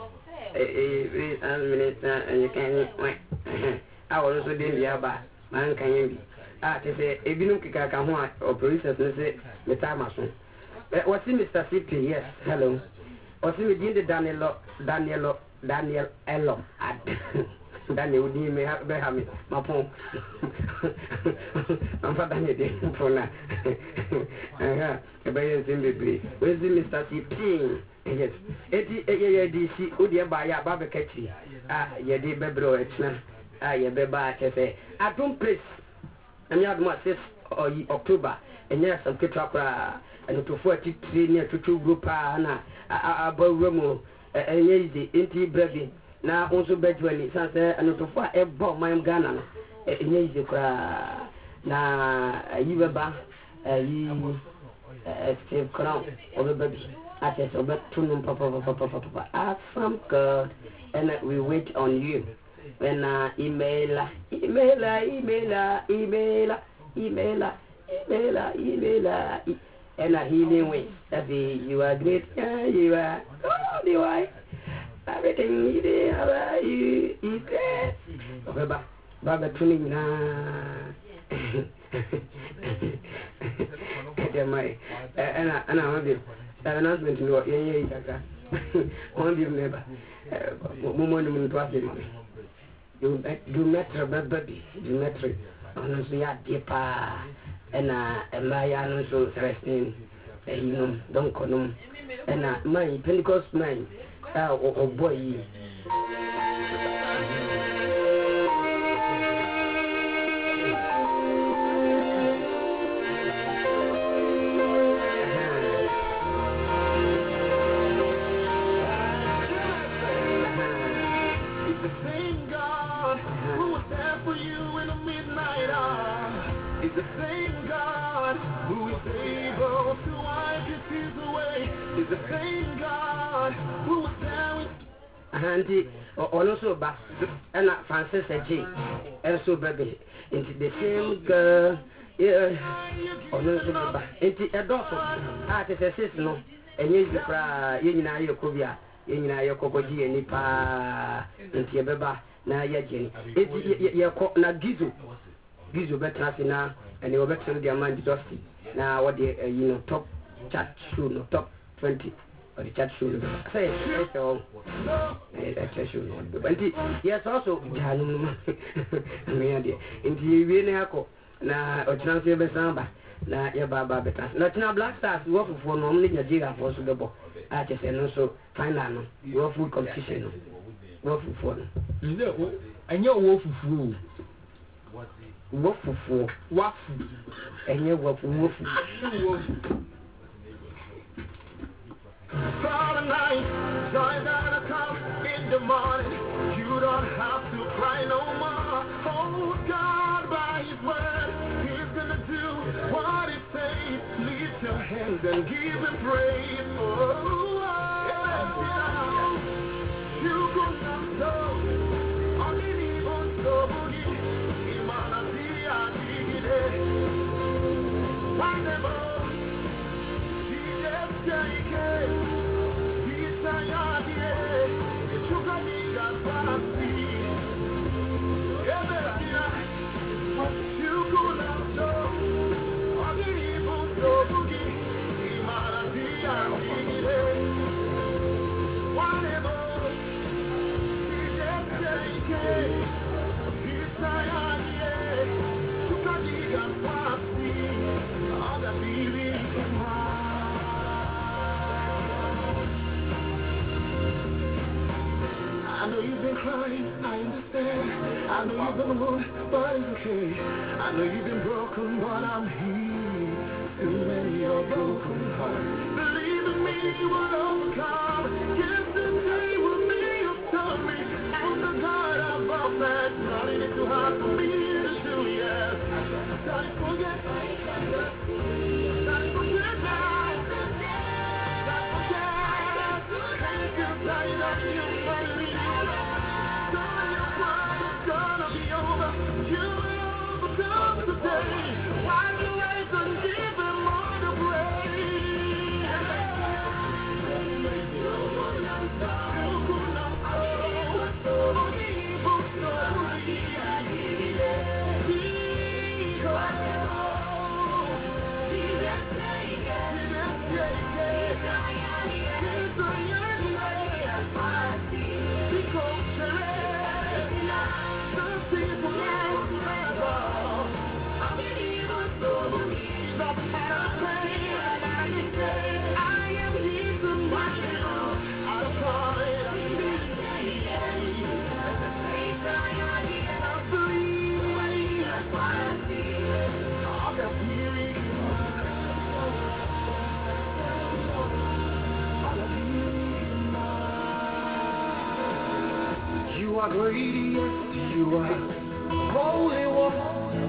wait a minute, and you can. I also didn't be about man can you be. Ah, to say, if you don't kick a camera or producers, let's say, the time as soon. What's in Mister C P? Yes, hello. What's in the Daniel, Daniel, Daniel Elom. Daniel would me have me, my phone. I'm for Daniel for now. A bayan simply. Where's the Mister C P? Yes. eighty D C, Udia by a barbecue. Ah, ye did Bebro, it's not. Ah, ye beba, I say. I don't place. And you have my sis or October, and yes, some Kitrapa, and to forty-three near to two group, Anna, about Romo, and yes, the anti brevi. Now also bet when it's answer and to for a bomb my Ghana. Yes, you cry. Now you were you escape crown of the baby. I just obey to no papa papa papa. Ask from God and we wait on you. When uh, email, email, email, email, email, email, email, and a healing way. You are great, you are. Oh, you are. Everything you do, how are you? Is great. Baba, Baba, tuning na. And I, and I want an announcement to know. Yeah, yeah, yeah. One you never. Woman, to ask him. You do matter, baby. Do matter. Honestly, I deeper. And I, and my answer resting. You know, don't call them. And I, my Pentecost man. Oh, oh boy. It's the same God who was there for you in the midnight hour. It's the same God who is able to wipe your tears away. It's the same God who was there with Handy or also back and Francis G. And so baby into the same girl. Yeah, or no, into a doctor. Ah, it's a sister, and you cry, you know, your cobia, you know, your cocoji and nipa into your baba. Now, yeah, Jenny. It's your cock, not Gizu. Gizu better now, and you're better than your mind, Dusty. Now, what the, you know, top chat shoe, no top twenty. or the church show. Say, so, a church show. But yes, also, Janum, in the Vienna, na Otansi Besamba, na Yababa Betas. Latina Black Stars work for normally Nigeria for Sudabo. I just and also final work food competition. Work for fun. And your wolf fool. Work for four. What? And your work for wolf. Friday night, joy gonna come in the morning. You don't have to cry no more. Hold God by His word. He's gonna do what He says. Lift your hands and give Him praise. Oh, yeah. You could not know. Only even so boogie. Imana dia digide. Whatever. He just can't. I know you've been crying, I understand. I know you've been moved, but it's okay. I know you've been broken, but I'm here to mend your broken heart. Believe in me, you will overcome. Yesterday will be your story. I'm the God of that. Nothing is too hard for me to do, yes. Don't forget. Don't forget now. Don't forget. Thank you, I love you, my little. You are great, yes, you are holy one.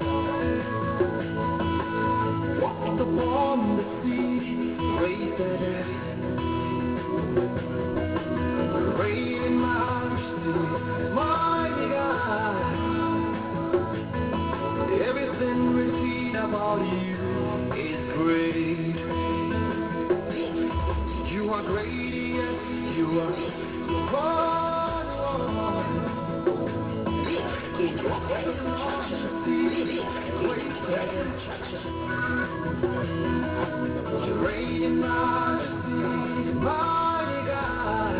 Walked upon the sea, great that great in majesty, mighty God. Everything written about you is great. You are great, yes, you are holy. Great in majesty, mighty God.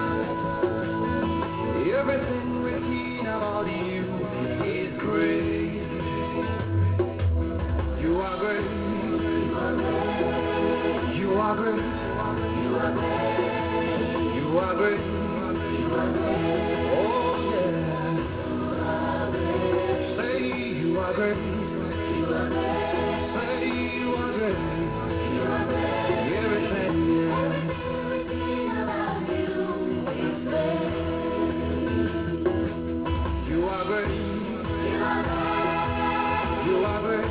Everything written about you is great. You are great. You are great. You are great. You are great. Oh yeah. Say you are great. Say you are great. Everything, yeah. You are great. You are great. You are great.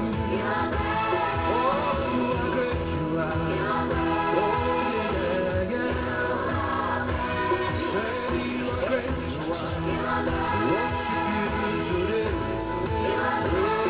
Oh, you are great. You are. Oh, yeah, yeah. Say you are great. You are. Worship you today.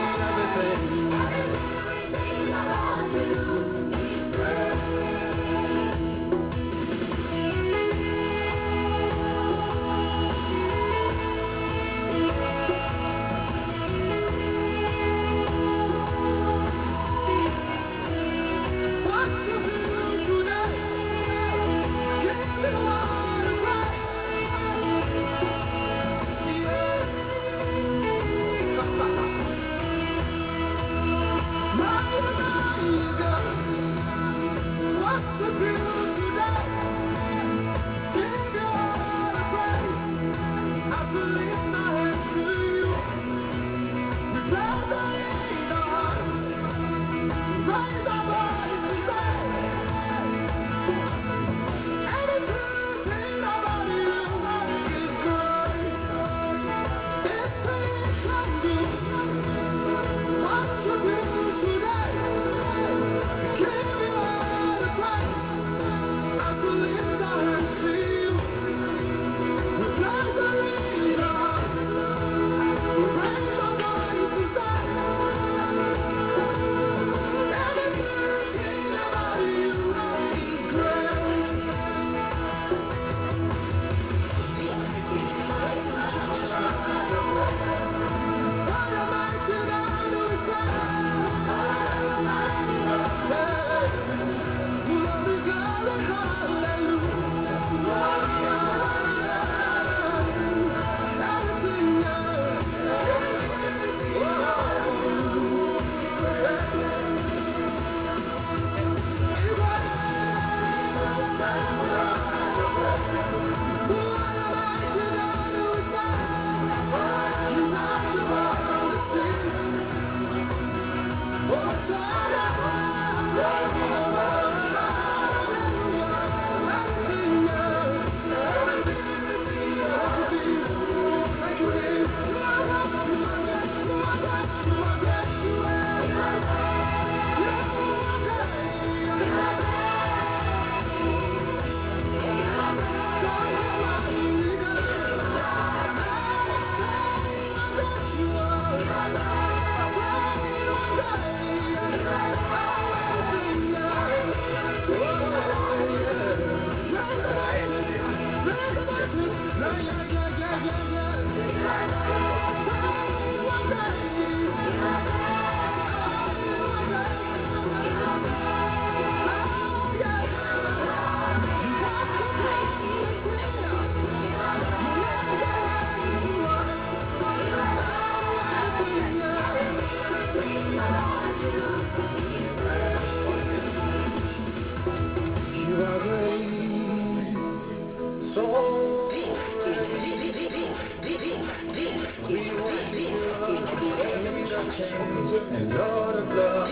And Lord of love,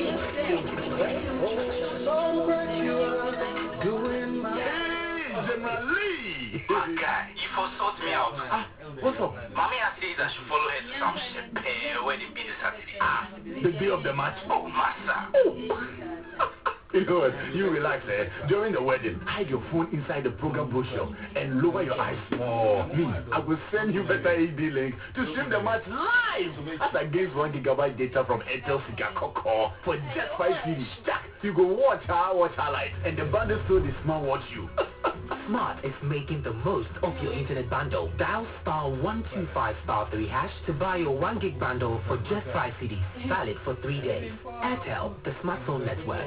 oh, so great you are, doing my Hey, General Lee! My guy, you forced me out. Ah, what's up? Mommy has said I should follow her to some ship where they be this Saturday. Ah, the day of the match. Oh, massa. Oh. You know what? You relax, eh? During the wedding, hide your phone inside the program brochure and lower your eyes small. Me, I will send you better A D link to stream the match live as against one gigabyte data from Airtel Sigakoko for just five C D. You go watch her, watch her live, and the bundle so the smart watch you. Smart is making the most of your internet bundle. Dial star one two five star three hash to buy your one gig bundle for just five C Ds, valid for three days. Airtel, the smartphone network.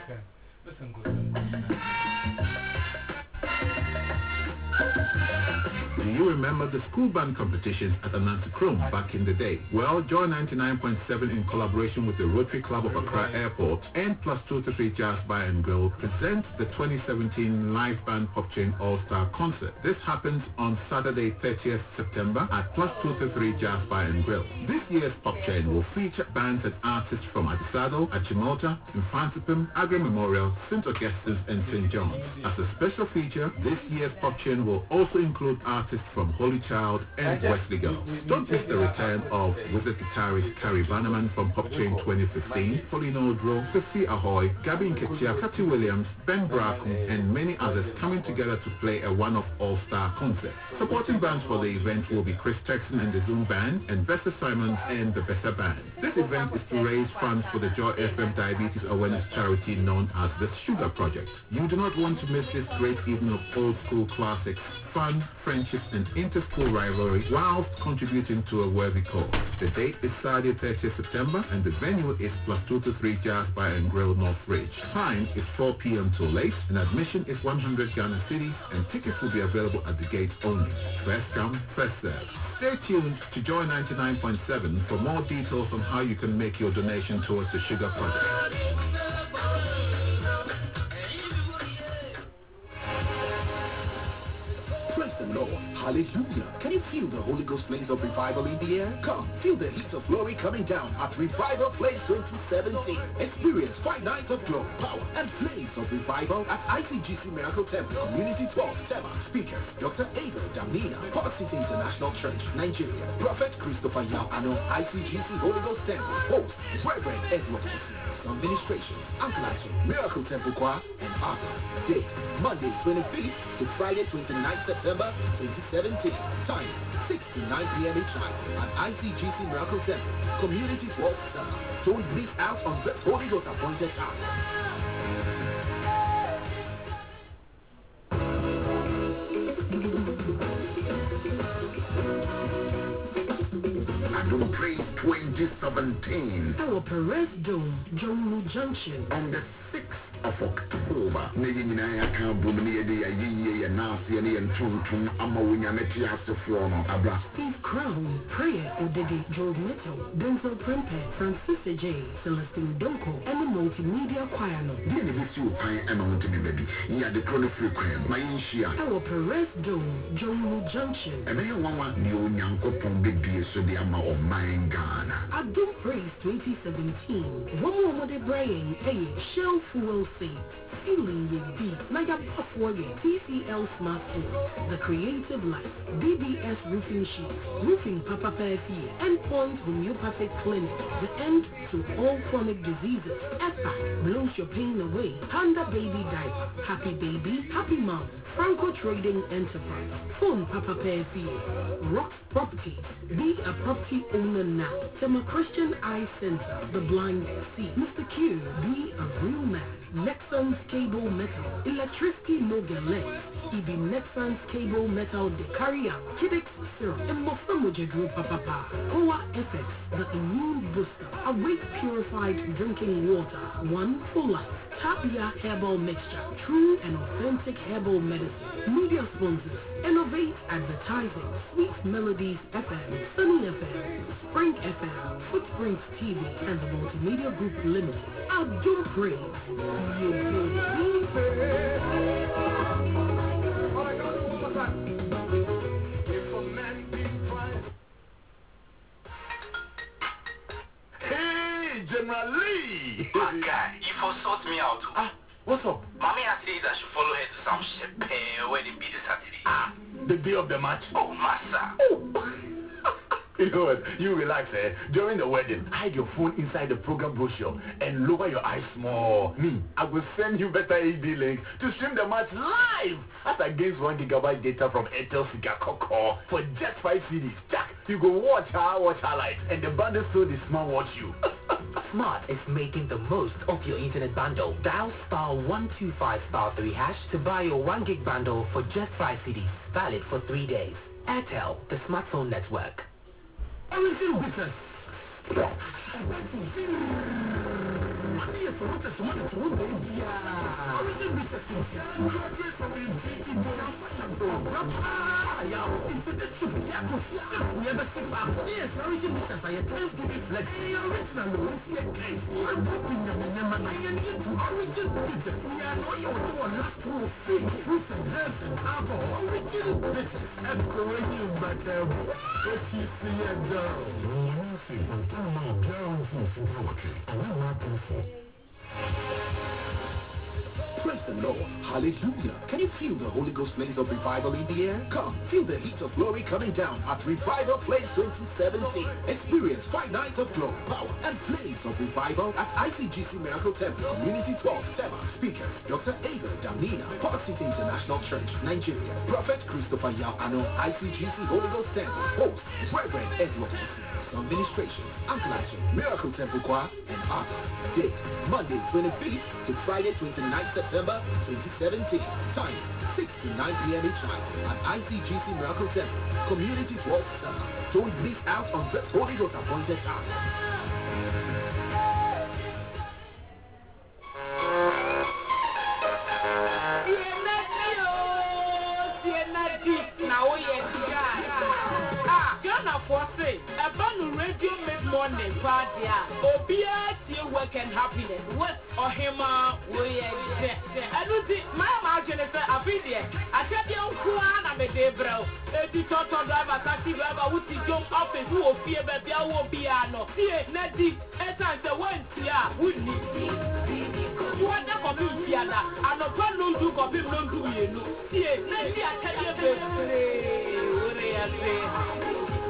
Do you remember the school band competitions at Anansi Chrome back in the day? Well, Joy ninety-nine point seven in collaboration with the Rotary Club of Accra Airport and Plus two to three Jazz Bar and Grill presents the twenty seventeen Live Band Pop Chain All-Star Concert. This happens on Saturday, thirtieth September at Plus two to three Jazz Bar and Grill. This year's Pop Chain will feature bands and artists from Adisado, Achimota, Infantsipim, Agri Memorial, Saint Augustine, and Saint John's. As a special feature, this year's Pop Chain will also include artists from Holy Child and Wesley Girls. Don't miss the return of wizard guitarist Carrie Bannerman from Pop Chain twenty fifteen, Pauline Odro, Sophie Ahoy, Gabby Nkechia, Cathy Williams, Ben Bracken, and many others coming together to play a one-off all-star concert. Supporting bands for the event will be Chris Texan and the Zoom Band, and Bessa Simons and the Bessa Band. This event is to raise funds for the Joy F M Diabetes Awareness Charity known as the Sugar Project. You do not want to miss this great evening of old-school classics, fun, friendship, and inter-school rivalry whilst contributing to a worthy cause. The date is Saturday, thirtieth September, and the venue is Plus two to three Jazz Bar and Grill North Ridge. Time is four p m till late, and admission is one hundred Ghana cedis, and tickets will be available at the gate only. First come, first serve. Stay tuned to Joy ninety-nine point seven for more details on how you can make your donation towards the Sugar Project. Praise the Lord. Hallelujah. Can you feel the Holy Ghost flames of revival in the air? Come, feel the heat of glory coming down at Revival Flames twenty seventeen. Experience five nights of glory, power, and flames of revival at I C G C Miracle Temple, Community twelve, Tema. Speakers, Doctor Abel Damina, Power City International Church, Nigeria. Prophet Christopher Yao Ano, I C G C Holy Ghost Temple. Host, Reverend Edward Kisi. Some ministration, Uncle Action, Miracle Temple Choir, and others. Date, Monday twenty-fifth to Friday twenty-ninth September twenty seventeen. Time, six to nine p m each night at I C G C Miracle Temple, Community twelve, Tema. Don't miss out on the Holy Ghost appointed hour. Praise twenty seventeen. Our Perez Dome, Jomu Junction. On the sixth of October. Neyina ya kabum ni yedi ya yiye ya nasi ya ni entuntum ama winyameti ya sefuono abra. Steve Crown, Prayer Odede, George Mitchell, Denzel Prempeh, Francis J, Celestine Donko, and the multimedia choir no. Dear Miss you pine and mountain baby. Yeah, the chronic frequent. My inshia. Our Perez Dome, Jomu Junction. And I want new young couple baby so they are my own mind Ghana. I do praise twenty seventeen. One more de brain, a shell fuel seat. Feeling ye deep. Like a puff warrior. T C L Smartphone. The Creative Life. B B S Roofing Sheet. Roofing Papa Perfie. Endpoint Homeopathic Clinic. The end to all chronic diseases. E P A blows your pain away. Panda Baby Diaper. Happy Baby, Happy Mom. Franco Trading Enterprise. Phone Papa Perfie. Rock Properties. Be a property owner now. Tema Christian Eye Center. The Blind See. Mister Q. Be a real man. Nexans Cable Metal. Electricity no get less. Ibi Nexans Cable Metal de Carrier. Kidix Syrup. And Mofamoje Group Papa. Koa F X. The Immune Booster. Awake Purified Drinking Water. One for life. Tapia Herbal Mixture. True and authentic herbal medicine. Media sponsors. Innovate Advertising. Sweet Melodies F M. Sunny F M. Spring F M. Footprints T V. And the Multimedia Group Limited. I do praise you. Hey, General Lee! My guy, you for sort me out. Ah, what's up? Mommy has said I should follow her to some ship where they be this Saturday. Ah, the day of the match. Oh, massa. Oh. You know what? You relax, eh? During the wedding, hide your phone inside the program brochure and lower your eyes small. Me, I will send you better A D link to stream the match live as against one gigabyte data from Airtel Sigakoko for just five C Ds. Jack, you go watch her, watch her live, and the bundle so the smart watch you. Smart is making the most of your internet bundle. Dial star one two five star three hash to buy your one gig bundle for just five C Ds. Valid for three days. Airtel, the smartphone network. Everything business. Praise the Lord. Hallelujah. Can you feel the Holy Ghost flames of revival in the air? Come, feel the heat of glory coming down at Revival Flames twenty seventeen. Experience five nights of glory, power, and flames of revival at I C G C Miracle Temple, Community twelve, Tema. Speakers, Doctor Ava Damina, Port City International Church, Nigeria. Prophet Christopher Yao-Ano, I C G C Holy Ghost Temple. Host, Reverend Edward Some Ministration, Uncle Action, Miracle Temple Choir, and others. Date, Monday twenty-fifth to Friday twenty-ninth September twenty seventeen. Time, six to nine p m each night at I C G C Miracle Temple, Community twelve, Summer. Don't miss out on the Holy Ghost appointed time. Radio mid-morning party. Obia, your work and happiness. What or him, we I don't think my margin is a video. I tell you, Kuan, I'm a day, bro. A total driver, taxi driver, who is jump up and who will fear, but there won't be a no. See, Netty, as I say, one year, wouldn't it? You want to copy Fiana, and a plan don't do copy, don't do you. See, Netty, I tell you, what I say.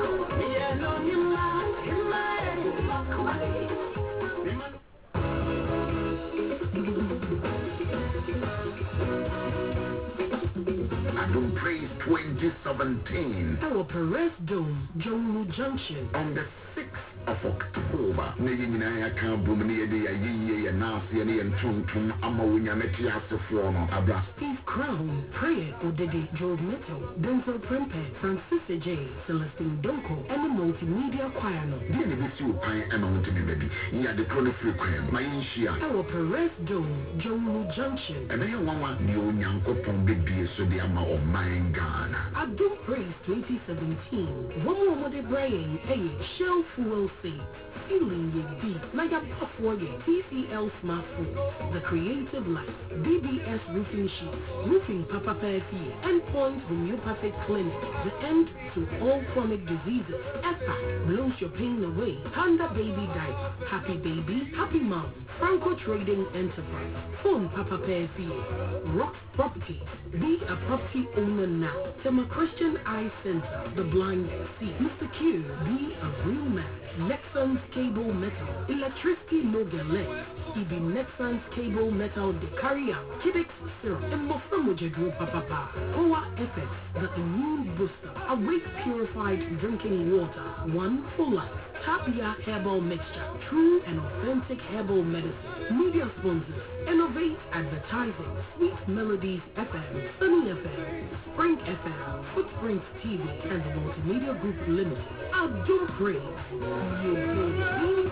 Adum Praise twenty seventeen. Our Perez Dome, Jomu Junction. On the sixth of October. Neyina aka bomni ede ya yiye ya nasi ne ntuntum ama wonya meti asefo no abra. Steve Crown, Prayer Odede, Joe Metal, Denzel Prempe, Francis J, Celestine Donko, and the Multimedia Choir. Dear Miss you pine and mountain baby. Ya the chronic frequent. My inshia. Our Perez Dome, Jomu Junction. And I want the Onyankopon baby so they ama o mind Ghana. I do praise twenty seventeen. One more de brain, a shell fuel seat. Feeling ye deep. Like a puff warrior. T C L L Smartphones, The Creative Life, B B S Roofing Sheets, Roofing Papa Perfie, Endpoint Homeopathic Clinic, The End to All Chronic Diseases, F A C, Blows Your Pain Away, Panda Baby Diaper, Happy Baby, Happy Mom, Franco Trading Enterprise, Phone Papa Perfie, Rock Properties, Be a Property Owner Now, Tema Christian Eye Center, The Blind See, Mister Q, Be a Real Man, Nexans Cable Metal, Electricity Logan Ibi Nexans Cable Metal De Carrier, Kidix Syrup, and Mofamoja Group Papa, Koa F X, The Immune Booster, Awake Purified Drinking Water, One for Life, Tapia Herbal Mixture, True and Authentic Herbal Medicine, Media Sponsors, Innovate Advertising, Sweet Melodies F M, Sunny F M, Spring F M, Footprints T V, and the Multimedia Group Limited. I do pray you will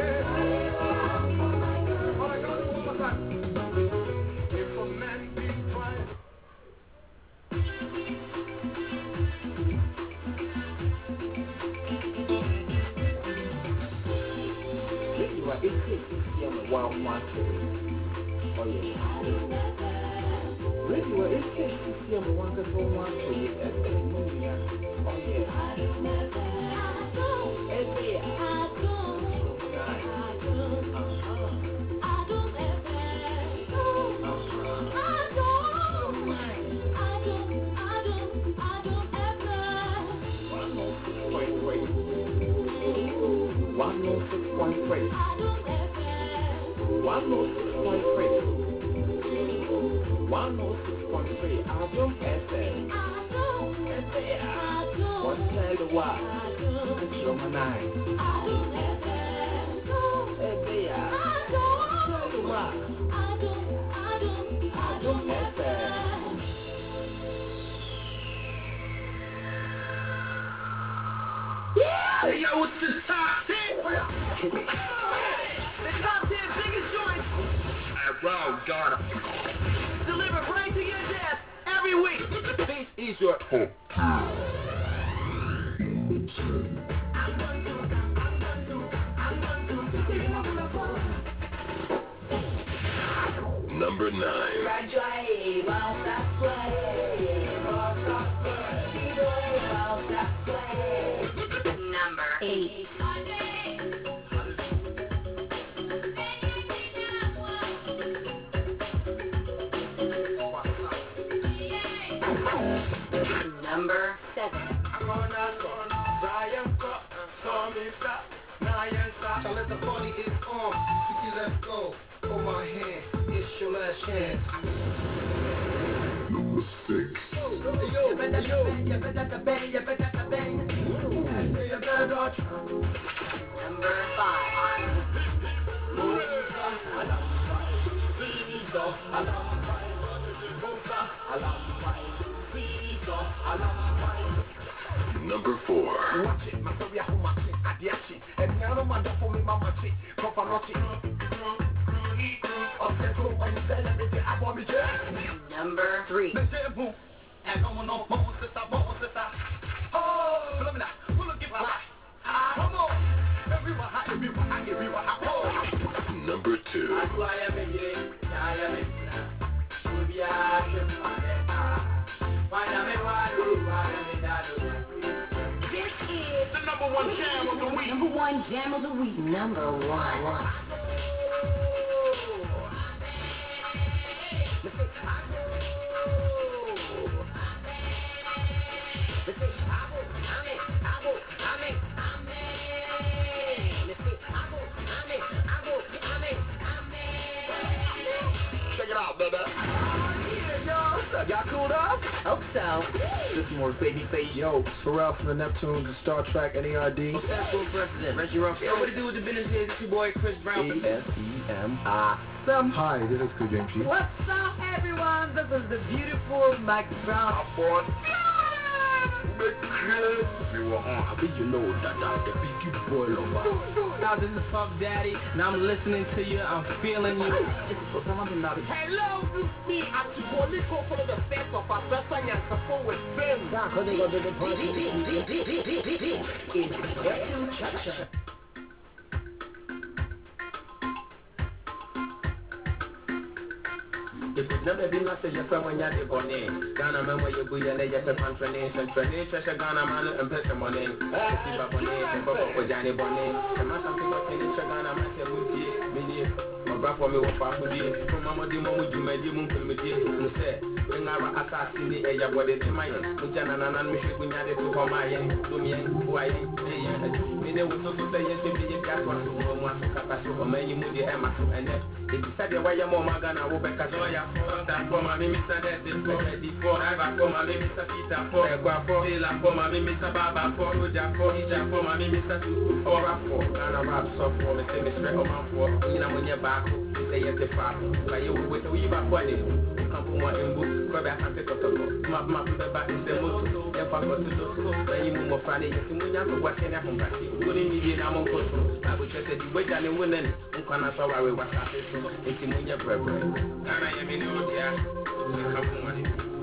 One one oh yeah. Radio is taking one control one for you at the movie. Oh yeah. One oh six point three. One oh six point three. One oh six point three. Album F M. One tell the what? It's number nine. Tell the what? Album F M. Hey, yo, what's this top ten? The top ten biggest joints. Around Ghana. Delivered right to your desk every week. This is your home. Number nine. Number eight. Number seven. So let the party is on. City, let's go. Hold my hand. It's your last chance. Number six. Number five. Number four. Number three. Number two. This is the number one jam of the week. Number one jam of the week. Number one. Check it out, baby. Y'all cooled up? Hope so. This is more Babyface. Yo, Pharrell from the Neptunes and Star Trek N E R D. Successful President Reggie Ruff. Yo, what to do with the business is? It's your boy Chris Brown. E S E M I. Hi, this is Chris James. What's up, everyone? This is the beautiful Mike Brown. I think you know that that's the big boy lover. Now this is Puff Daddy, and I'm listening to you. I'm feeling you. Hello, this is me. I'm Chipolico for the set of a person and support with friends. If it's never been not say you're from when you're the bonnet. Ghana man where you go, you're like a confrontation. Training, treasure Ghana man and person money. See about bonnet, and Bobo for Johnny Bonnet. The man something about any Ghana man say, Million. My brother for me was far with you. From Mamma Dimo, you made you move to me. You said, when I was assassin, the air, what is my end? Mujana and Michelle, when you had to come my end, to me, who I am. They were so say, yes, if you got one to go, one to Capasso, or many moody Emma, and then they decided why your mama gonna go back as lawyer for that for my Mister Destin for before I have for my Mister Peter for a guapo, for my Mister Baba for Roja for Ija for my Mister Suku for a four, and a rap soft for Mister Mister Oman for, you know, when you're back, say yes, the father, but you will wait a wee back one. Come from one in book, go back and take a photo. Map, map, the back is the most, if I got to do so, when you move Friday, you can move what can happen back. Good in the Namon Costo, I would just say, wait and win and Uncana Sawa, what's happening, it's in your brother. And I am in the yeah, come from one.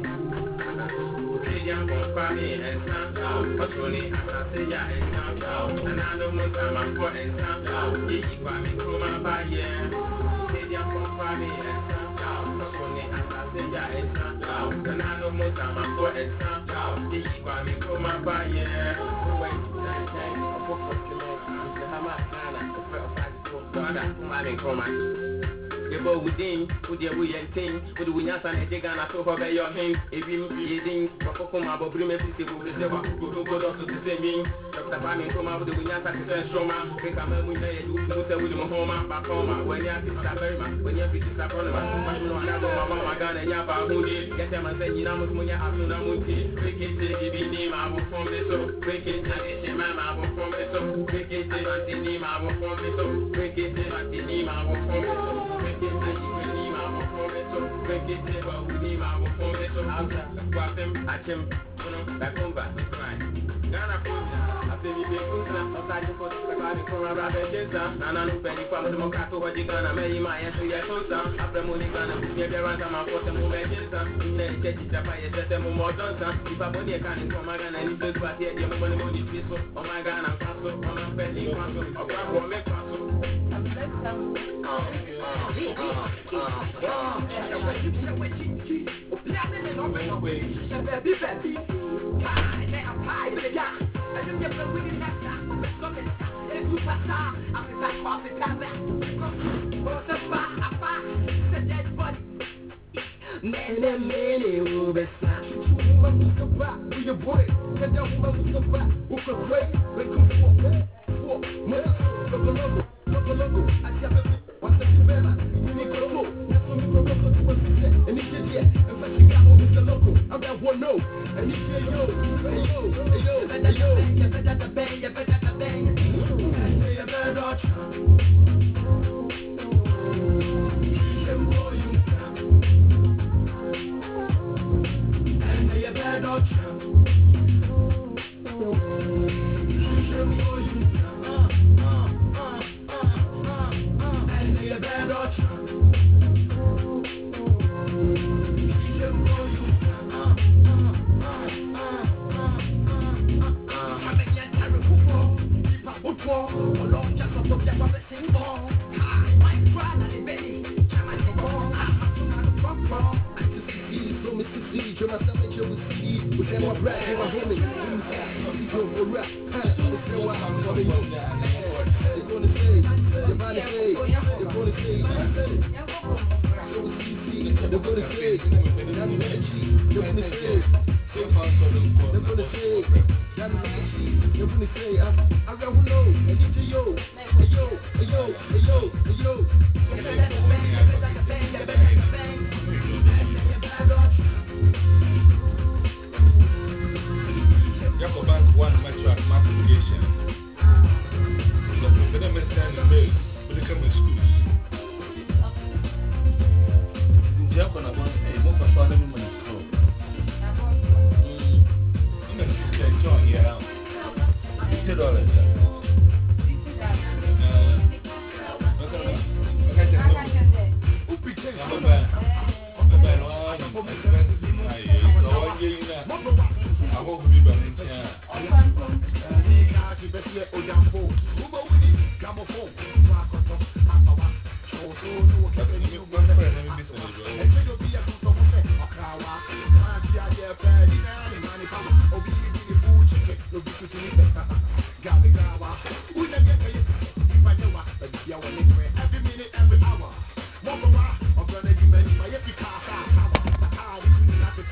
Young family and sound out, but only I say, yeah, and sound out, and I don't want time for and sound out. You got me from my body, young family and sound out, but only I say, yeah, and sound out, and I don't want time for and sound out. You got me from my body, wait, I'm for the Hamas, the first time, I'm from my. You go within, with your way and thing, with the winners and the Gana to have your hand, if you eating, Pocoma, but bring a piece of the silver, go go to the same. Doctor Farming come out with the winners at the Stroma, take a man with the with Mahoma, Bacoma, when you have to Saberma, when you have to Saberma, I don't know Mama Ghana and Yapa, who did get them and say, you know, when you have to Namuti, break it, give me name, I will form this up, break it, and it's a man, I will form this up, break it, and the name, I will form this up, break it, and the name, I will form this up. Break it, table, we need my phone, so I'll grab them, I can, you know, back home back, right? Ghana, I say, you big good, sometimes you put the body from a rabbit, and I know Penny from the Mocato, what you gonna make my answer, yes, so some, after money gonna be a run, I'm out for some more legends, and then take it up, I set them more done, if I put your cannon from my gun, and it's just what you're going to be peaceful, oh my God, I'm castle, I'm Penny, castle, or grab one, make castle. Many, many will be snapped. Your boy, and don't move the back. Who can wait? They come for more. Loco, loco, I can't what's the bella? You need to go. That's when we go loco to a set. And if you get, and when you got on the loco, I'm that one no. And if you yo, hey yo, hey yo, hey yo, you better the bang, you better the bang. And say you better not. And boy, you and say you better not. Gramophone.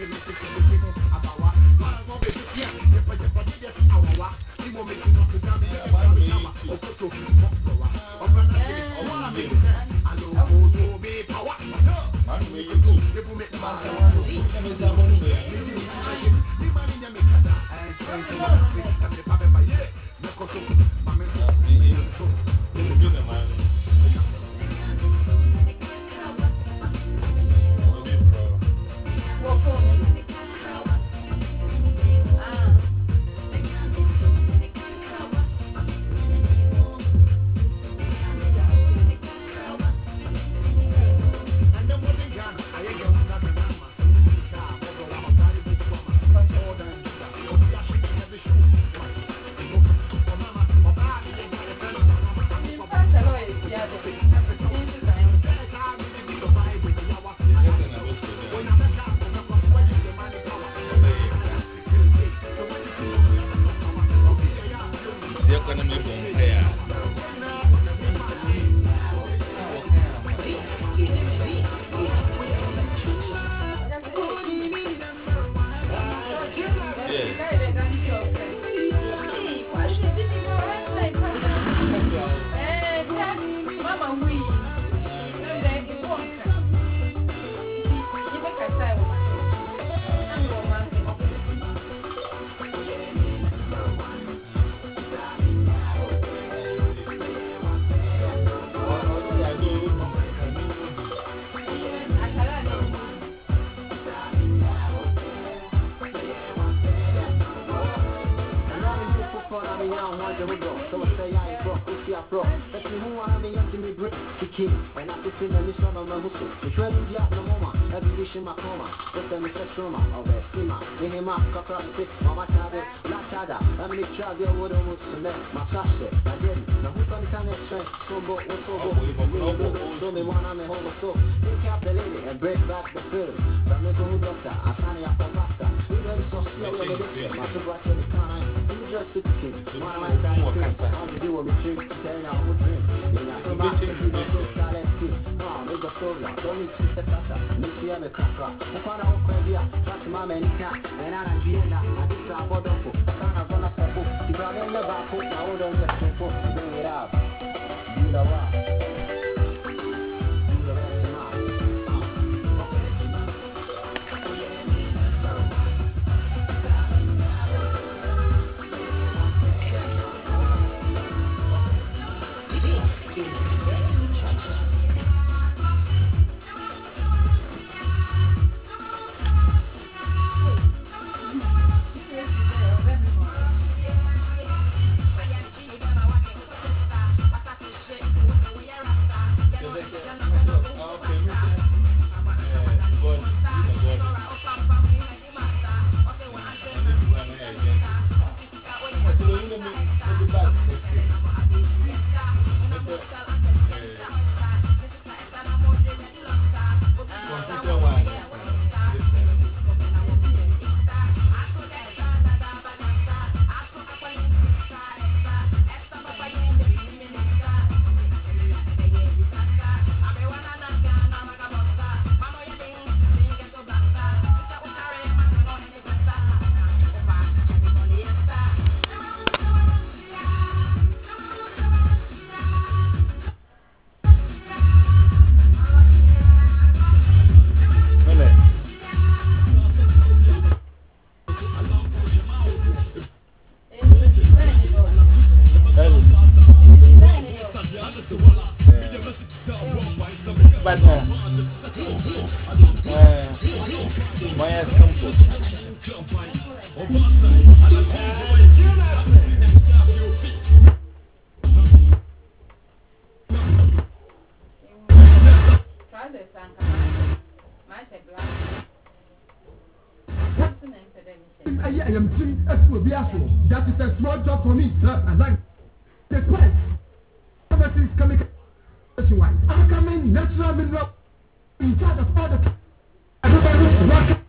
That is a small job for me, sir. I like the quest. Everything is coming wise. I'm coming natural mineral in charge of all the everybody working.